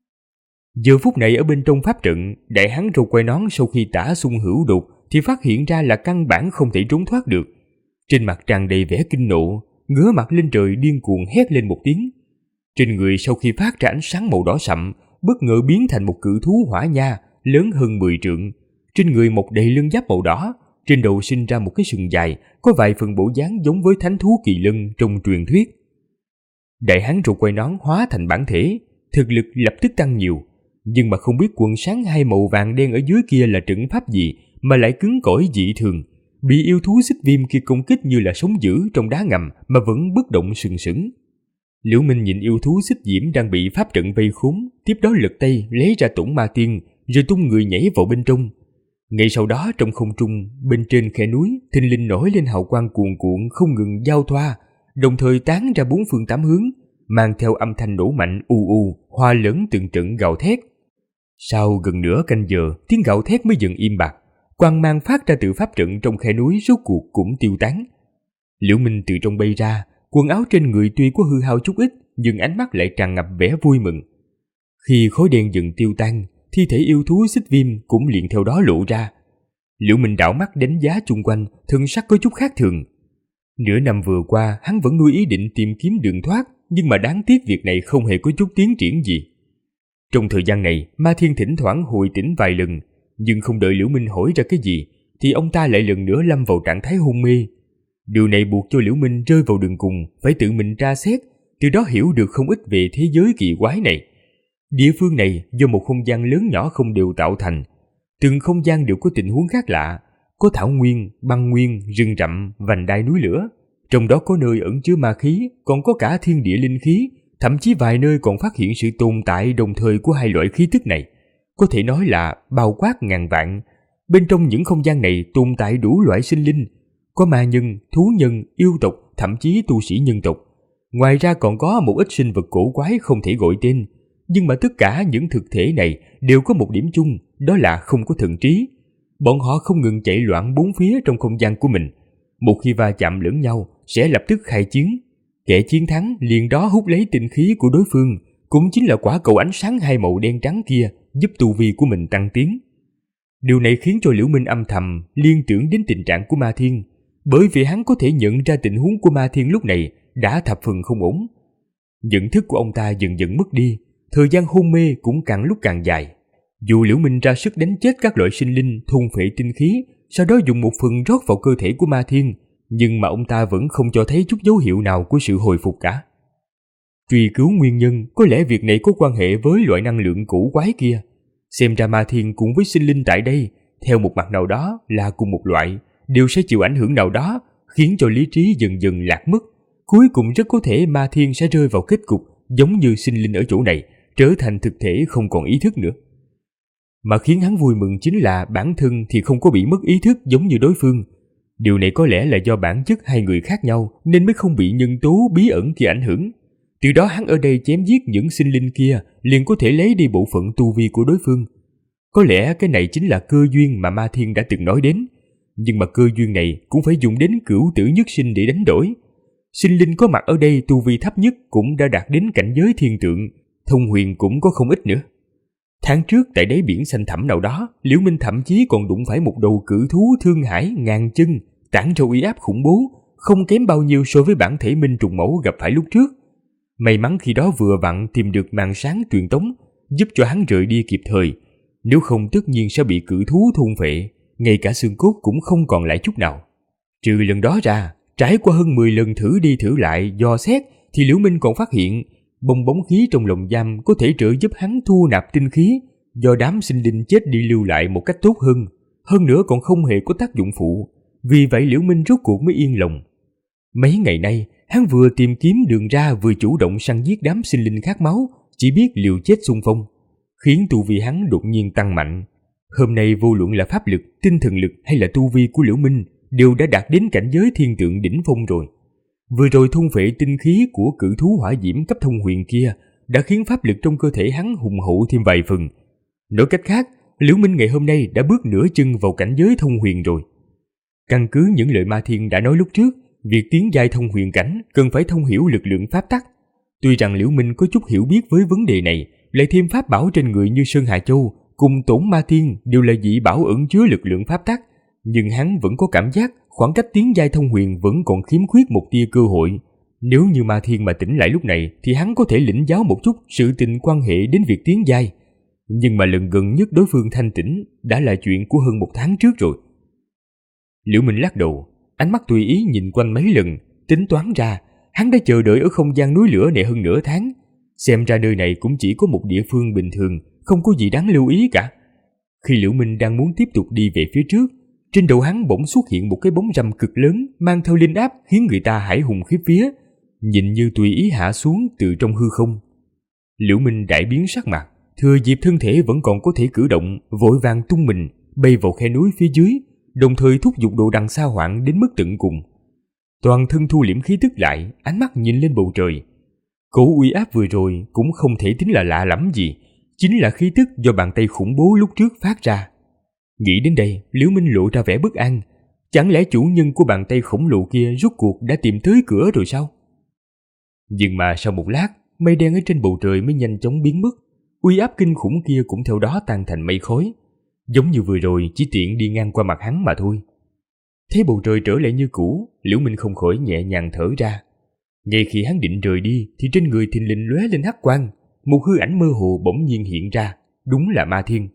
Giờ phút này ở bên trong pháp trận, đại hán râu quai nón sau khi tả xung hữu đột thì phát hiện ra là căn bản không thể trốn thoát được. Trên mặt tràn đầy vẻ kinh nộ, ngửa mặt lên trời điên cuồng hét lên một tiếng. Trên người sau khi phát ra ánh sáng màu đỏ sậm, bất ngờ biến thành một cự thú hỏa nha, lớn hơn 10 trượng. Trên người mọc đầy lân giáp màu đỏ, trên đầu sinh ra một cái sừng dài, có vài phần bộ dáng giống với thánh thú kỳ lân trong truyền thuyết. Đại hán râu quai nón hóa thành bản thể, thực lực lập tức tăng nhiều, nhưng mà không biết quần sáng hai màu vàng đen ở dưới kia là trận pháp gì mà lại cứng cỏi dị thường, bị yêu thú xích viêm kia công kích như là sóng dữ trong đá ngầm mà vẫn bất động sừng sững. Liễu Minh nhìn yêu thú xích diễm đang bị pháp trận vây khốn, tiếp đó lật tay lấy ra tổn ma tiên, rồi tung người nhảy vào bên trong. Ngay sau đó trong không trung, bên trên khe núi, thình lình nổi lên hào quang cuồn cuộn không ngừng giao thoa, đồng thời tán ra bốn phương tám hướng, mang theo âm thanh nổ mạnh u u, hòa lẫn từng trận gào thét. Sau gần nửa canh giờ, tiếng gào thét mới dần im bặt, quang mang phát ra từ pháp trận trong khe núi rốt cuộc cũng tiêu tán. Liễu Minh từ trong bay ra, quần áo trên người tuy có hư hao chút ít, nhưng ánh mắt lại tràn ngập vẻ vui mừng. Khi khói đen dần tiêu tan, thi thể yêu thú xích viêm cũng liền theo đó lộ ra. Liễu Minh đảo mắt đánh giá chung quanh, thân sắc có chút khác thường. Nửa năm vừa qua, hắn vẫn nuôi ý định tìm kiếm đường thoát, nhưng mà đáng tiếc việc này không hề có chút tiến triển gì. Trong thời gian này, Ma Thiên thỉnh thoảng hồi tỉnh vài lần, nhưng không đợi Liễu Minh hỏi ra cái gì, thì ông ta lại lần nữa lâm vào trạng thái hôn mê. Điều này buộc cho Liễu Minh rơi vào đường cùng, phải tự mình tra xét, từ đó hiểu được không ít về thế giới kỳ quái này. Địa phương này do một không gian lớn nhỏ không đều tạo thành, từng không gian đều có tình huống khác lạ, có thảo nguyên, băng nguyên, rừng rậm, vành đai núi lửa, trong đó có nơi ẩn chứa ma khí, còn có cả thiên địa linh khí, thậm chí vài nơi còn phát hiện sự tồn tại đồng thời của hai loại khí tức này, có thể nói là bao quát ngàn vạn. Bên trong những không gian này tồn tại đủ loại sinh linh, có ma nhân, thú nhân, yêu tộc, thậm chí tu sĩ nhân tộc. Ngoài ra còn có một ít sinh vật cổ quái không thể gọi tên, nhưng mà tất cả những thực thể này đều có một điểm chung, đó là không có thần trí. Bọn họ không ngừng chạy loạn bốn phía trong không gian của mình. Một khi va chạm lẫn nhau sẽ lập tức khai chiến. Kẻ chiến thắng liền đó hút lấy tinh khí của đối phương, cũng chính là quả cầu ánh sáng hai màu đen trắng kia, giúp tu vi của mình tăng tiến. Điều này khiến cho Liễu Minh âm thầm liên tưởng đến tình trạng của Ma Thiên, bởi vì hắn có thể nhận ra tình huống của Ma Thiên lúc này đã thập phần không ổn. Nhận thức của ông ta dần dần mất đi, thời gian hôn mê cũng càng lúc càng dài. Dù Liễu Minh ra sức đánh chết các loại sinh linh thôn phệ tinh khí, sau đó dùng một phần rót vào cơ thể của Ma Thiên, nhưng mà ông ta vẫn không cho thấy chút dấu hiệu nào của sự hồi phục cả. Truy cứu nguyên nhân, có lẽ việc này có quan hệ với loại năng lượng cổ quái kia. Xem ra Ma Thiên cùng với sinh linh tại đây, theo một mặt nào đó là cùng một loại, đều sẽ chịu ảnh hưởng nào đó, khiến cho lý trí dần dần lạc mất. Cuối cùng rất có thể Ma Thiên sẽ rơi vào kết cục giống như sinh linh ở chỗ này, trở thành thực thể không còn ý thức nữa. Mà khiến hắn vui mừng chính là bản thân thì không có bị mất ý thức giống như đối phương. Điều này có lẽ là do bản chất hai người khác nhau nên mới không bị nhân tố bí ẩn kia ảnh hưởng. Từ đó hắn ở đây chém giết những sinh linh kia liền có thể lấy đi bộ phận tu vi của đối phương. Có lẽ cái này chính là cơ duyên mà Ma Thiên đã từng nói đến. Nhưng mà cơ duyên này cũng phải dùng đến cửu tử nhất sinh để đánh đổi. Sinh linh có mặt ở đây tu vi thấp nhất cũng đã đạt đến cảnh giới thiên tượng, thông huyền cũng có không ít nữa. Tháng trước tại đáy biển xanh thẳm nào đó, Liễu Minh thậm chí còn đụng phải một đầu cự thú thương hải ngàn chân, tản ra uy áp khủng bố, không kém bao nhiêu so với bản thể minh trùng mẫu gặp phải lúc trước. May mắn khi đó vừa vặn tìm được màn sáng truyền tống, giúp cho hắn rời đi kịp thời. Nếu không tất nhiên sẽ bị cự thú thôn phệ, ngay cả xương cốt cũng không còn lại chút nào. Trừ lần đó ra, trải qua hơn 10 lần thử đi thử lại dò xét, thì Liễu Minh còn phát hiện bong bóng khí trong lồng giam có thể trợ giúp hắn thu nạp tinh khí do đám sinh linh chết đi lưu lại một cách tốt hơn nữa còn không hề có tác dụng phụ. Vì vậy Liễu Minh rốt cuộc mới yên lòng. Mấy ngày nay, hắn vừa tìm kiếm đường ra vừa chủ động săn giết đám sinh linh khát máu, chỉ biết liều chết xung phong, khiến tu vi hắn đột nhiên tăng mạnh. Hôm nay vô luận là pháp lực, tinh thần lực hay là tu vi của Liễu Minh đều đã đạt đến cảnh giới thiên tượng đỉnh phong rồi. Vừa rồi thôn phệ tinh khí của cự thú hỏa diễm cấp thông huyền kia đã khiến pháp lực trong cơ thể hắn hùng hậu thêm vài phần. Nói cách khác, Liễu Minh ngày hôm nay đã bước nửa chân vào cảnh giới thông huyền rồi. Căn cứ những lời Ma Thiên đã nói lúc trước, việc tiến giai thông huyền cảnh cần phải thông hiểu lực lượng pháp tắc. Tuy rằng Liễu Minh có chút hiểu biết với vấn đề này, lại thêm pháp bảo trên người như Sơn Hà Châu cùng Tổn Ma Tiên đều là dị bảo ẩn chứa lực lượng pháp tắc, nhưng hắn vẫn có cảm giác khoảng cách tiến giai thông huyền vẫn còn khiếm khuyết một tia cơ hội. Nếu như Ma Thiên mà tỉnh lại lúc này thì hắn có thể lĩnh giáo một chút sự tình quan hệ đến việc tiến giai. Nhưng mà lần gần nhất đối phương thanh tỉnh đã là chuyện của hơn 1 tháng trước rồi. Liễu Minh lắc đầu, ánh mắt tùy ý nhìn quanh mấy lần, tính toán ra hắn đã chờ đợi ở không gian núi lửa này hơn nửa tháng. Xem ra nơi này cũng chỉ có một địa phương bình thường, không có gì đáng lưu ý cả. Khi Liễu Minh đang muốn tiếp tục đi về phía trước, trên đầu hắn bỗng xuất hiện một cái bóng râm cực lớn mang theo linh áp khiến người ta hãi hùng khiếp vía, nhìn như tùy ý hạ xuống từ trong hư không. Liễu Minh đại biến sắc mặt, thừa dịp thân thể vẫn còn có thể cử động, vội vàng tung mình bay vào khe núi phía dưới, đồng thời thúc giục đồ đằng sa hoảng đến mức tận cùng. Toàn thân thu liễm khí tức lại, ánh mắt nhìn lên bầu trời. Cỗ uy áp vừa rồi cũng không thể tính là lạ lắm gì, chính là khí tức do bàn tay khủng bố lúc trước phát ra. Nghĩ đến đây, Liễu Minh lộ ra vẻ bất an. Chẳng lẽ chủ nhân của bàn tay khổng lồ kia rốt cuộc đã tìm tới cửa rồi sao? Nhưng mà sau một lát, mây đen ở trên bầu trời mới nhanh chóng biến mất. Uy áp kinh khủng kia cũng theo đó tan thành mây khói, giống như vừa rồi chỉ tiện đi ngang qua mặt hắn mà thôi. Thấy bầu trời trở lại như cũ, Liễu Minh không khỏi nhẹ nhàng thở ra. Ngay khi hắn định rời đi thì trên người thình lình lóe lên hắc quang, một hư ảnh mơ hồ bỗng nhiên hiện ra, đúng là Ma Thiên.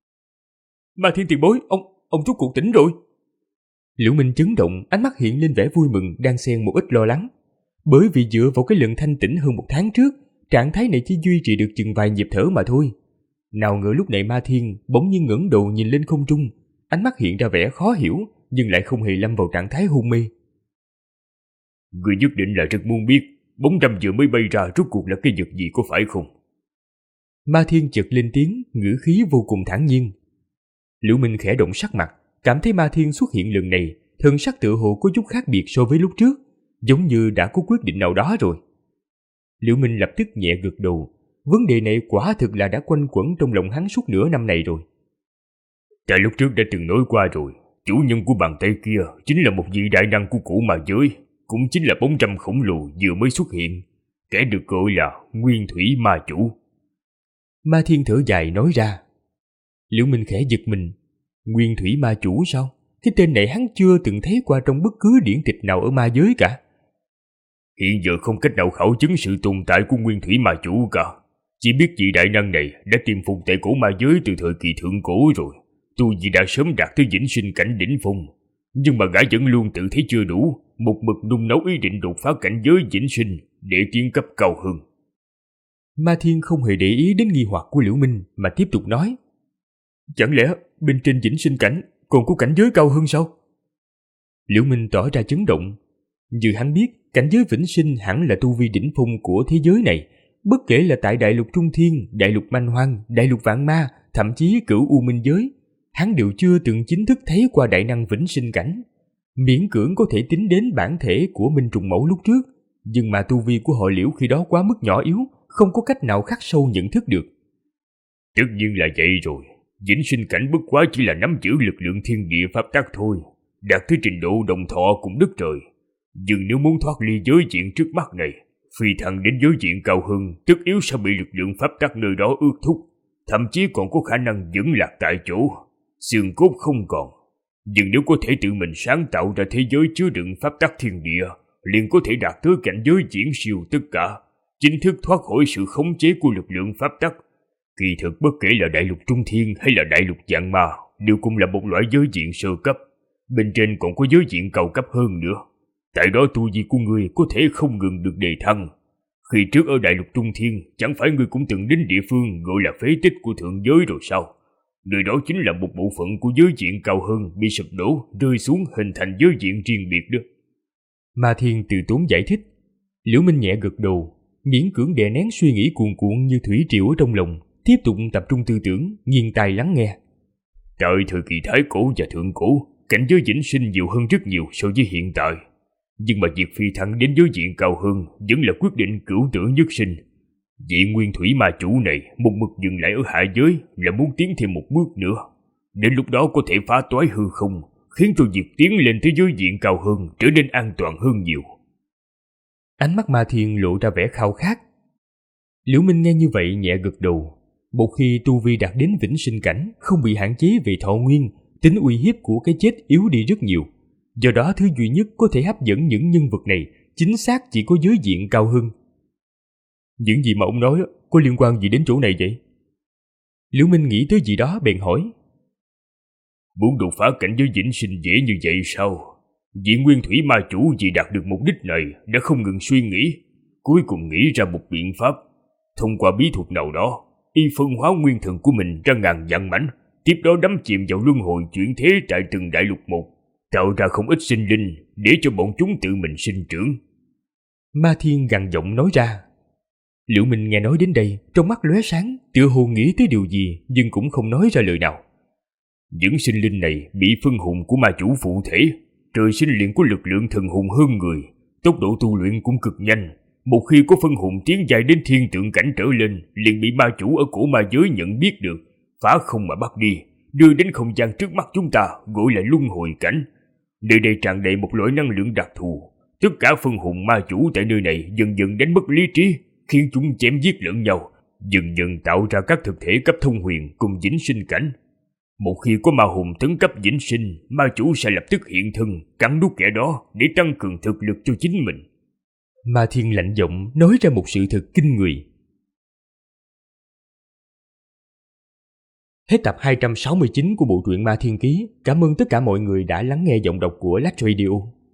Ma Thiên tiền bối, ông rốt cuộc tỉnh rồi. Liễu Minh chấn động, ánh mắt hiện lên vẻ vui mừng đang xen một ít lo lắng. Bởi vì dựa vào cái lần thanh tỉnh hơn 1 tháng trước, trạng thái này chỉ duy trì được chừng vài nhịp thở mà thôi. Nào ngờ lúc này Ma Thiên bỗng nhiên ngẩng đầu nhìn lên không trung, ánh mắt hiện ra vẻ khó hiểu, nhưng lại không hề lâm vào trạng thái hôn mê. Người nhất định là rất muốn biết bóng râm vừa mới bay ra rốt cuộc là cái vật gì có phải không? Ma Thiên chợt lên tiếng, ngữ khí vô cùng thản nhiên. Liễu Minh khẽ động sắc mặt, cảm thấy Ma Thiên xuất hiện lần này, thần sắc tựa hồ có chút khác biệt so với lúc trước, giống như đã có quyết định nào đó rồi. Liễu Minh lập tức nhẹ gật đầu, vấn đề này quả thực là đã quanh quẩn trong lòng hắn suốt nửa năm này rồi. Ta lúc trước đã từng nói qua rồi, chủ nhân của bàn tay kia chính là một vị đại năng của cổ ma giới, cũng chính là bóng râm khổng lồ vừa mới xuất hiện, kẻ được gọi là Nguyên Thủy Ma Chủ. Ma Thiên thở dài nói ra. Liễu Minh khẽ giật mình. Nguyên Thủy Ma Chủ sao? Cái tên này hắn chưa từng thấy qua trong bất cứ điển tịch nào ở ma giới cả. Hiện giờ không cách nào khảo chứng sự tồn tại của Nguyên Thủy Ma Chủ cả. Chỉ biết vị đại năng này đã tiềm phục tại cổ ma giới từ thời kỳ thượng cổ rồi. Tu vi đã sớm đạt tới vĩnh sinh cảnh đỉnh phong. Nhưng mà gã vẫn luôn tự thấy chưa đủ, một mực nung nấu ý định đột phá cảnh giới vĩnh sinh để tiến cấp cao hơn. Ma Thiên không hề để ý đến nghi hoặc của Liễu Minh mà tiếp tục nói. Chẳng lẽ bên trên vĩnh sinh cảnh còn có cảnh giới cao hơn sao? Liễu Minh tỏ ra chấn động. Như hắn biết, cảnh giới vĩnh sinh hẳn là tu vi đỉnh phong của thế giới này, bất kể là tại đại lục Trung Thiên, đại lục Manh Hoang, đại lục Vạn Ma, thậm chí Cửu U Minh giới, hắn đều chưa từng chính thức thấy qua đại năng vĩnh sinh cảnh. Miễn cưỡng có thể tính đến bản thể của Minh Trùng Mẫu lúc trước, nhưng mà tu vi của họ Liễu khi đó quá mức nhỏ yếu, không có cách nào khắc sâu nhận thức được. Tất nhiên là vậy rồi, vĩnh sinh cảnh bất quá chỉ là nắm giữ lực lượng thiên địa pháp tắc thôi, đạt tới trình độ đồng thọ cùng đất trời. Nhưng nếu muốn thoát ly giới diện trước mắt này, phi thăng đến giới diện cao hơn, tất yếu sẽ bị lực lượng pháp tắc nơi đó ước thúc, thậm chí còn có khả năng vững lạc tại chỗ, xương cốt không còn. Nhưng nếu có thể tự mình sáng tạo ra thế giới chứa đựng pháp tắc thiên địa, liền có thể đạt tới cảnh giới viễn siêu tất cả, chính thức thoát khỏi sự khống chế của lực lượng pháp tắc. Kỳ thực bất kể là đại lục Trung Thiên hay là đại lục Vạn Ma, đều cũng là một loại giới diện sơ cấp, bên trên còn có giới diện cao cấp hơn nữa. Tại đó tu vi của ngươi có thể không ngừng được đề thăng. Khi trước ở đại lục Trung Thiên, chẳng phải ngươi cũng từng đến địa phương gọi là phế tích của thượng giới rồi sao? Nơi đó chính là một bộ phận của giới diện cao hơn bị sụp đổ, rơi xuống hình thành giới diện riêng biệt đó. Ma Thiên từ tốn giải thích. Liễu Minh nhẹ gật đầu, miễn cưỡng đè nén suy nghĩ cuồn cuộn như thủy triều ở trong lòng, tiếp tục tập trung tư tưởng, nghiêng tai lắng nghe. Tại thời kỳ Thái Cổ và Thượng Cổ, cảnh giới vĩnh sinh nhiều hơn rất nhiều so với hiện tại. Nhưng mà việc phi thăng đến giới diện cao hơn vẫn là quyết định cửu tử nhất sinh. Vị Nguyên Thủy Ma Chủ này một mực dừng lại ở hạ giới là muốn tiến thêm một bước nữa. Đến lúc đó có thể phá toái hư không, khiến cho việc tiến lên tới giới diện cao hơn trở nên an toàn hơn nhiều. Ánh mắt Ma Thiên lộ ra vẻ khao khát. Liễu Minh nghe như vậy nhẹ gật đầu. Một khi tu vi đạt đến vĩnh sinh cảnh, không bị hạn chế về thọ nguyên, tính uy hiếp của cái chết yếu đi rất nhiều. Do đó thứ duy nhất có thể hấp dẫn những nhân vật này chính xác chỉ có giới diện cao hơn. Những gì mà ông nói có liên quan gì đến chỗ này vậy? Liễu Minh nghĩ tới gì đó bèn hỏi. Muốn đột phá cảnh giới vĩnh sinh dễ như vậy sao? Vị Nguyên Thủy Ma Chủ vì đạt được mục đích này đã không ngừng suy nghĩ, cuối cùng nghĩ ra một biện pháp. Thông qua bí thuật nào đó, y phân hóa nguyên thần của mình ra ngàn vạn mảnh, tiếp đó đắm chìm vào luân hồi chuyển thế tại từng đại lục một, tạo ra không ít sinh linh để cho bọn chúng tự mình sinh trưởng. Ma Thiên gằn giọng nói ra. Liễu Minh nghe nói đến đây, trong mắt lóe sáng, tựa hồ nghĩ tới điều gì nhưng cũng không nói ra lời nào. Những sinh linh này bị phân hồn của ma chủ phụ thể, trời sinh liền có lực lượng thần hồn hơn người, tốc độ tu luyện cũng cực nhanh. Một khi có phân hồn tiến dài đến thiên tượng cảnh trở lên, liền bị ma chủ ở cổ ma giới nhận biết được, phá không mà bắt đi, đưa đến không gian trước mắt chúng ta, gọi là luân hồi cảnh. Nơi đây tràn đầy một loại năng lượng đặc thù, tất cả phân hồn ma chủ tại nơi này dần dần đánh mất lý trí, khiến chúng chém giết lẫn nhau, dần dần tạo ra các thực thể cấp thông huyền cùng vĩnh sinh cảnh. Một khi có ma hồn tấn cấp vĩnh sinh, ma chủ sẽ lập tức hiện thân, cắn nuốt kẻ đó để tăng cường thực lực cho chính mình. Ma Thiên lạnh giọng nói ra một sự thật kinh người. Hết tập 269 của bộ truyện Ma Thiên Ký. Cảm ơn tất cả mọi người đã lắng nghe giọng đọc của Lách Radio.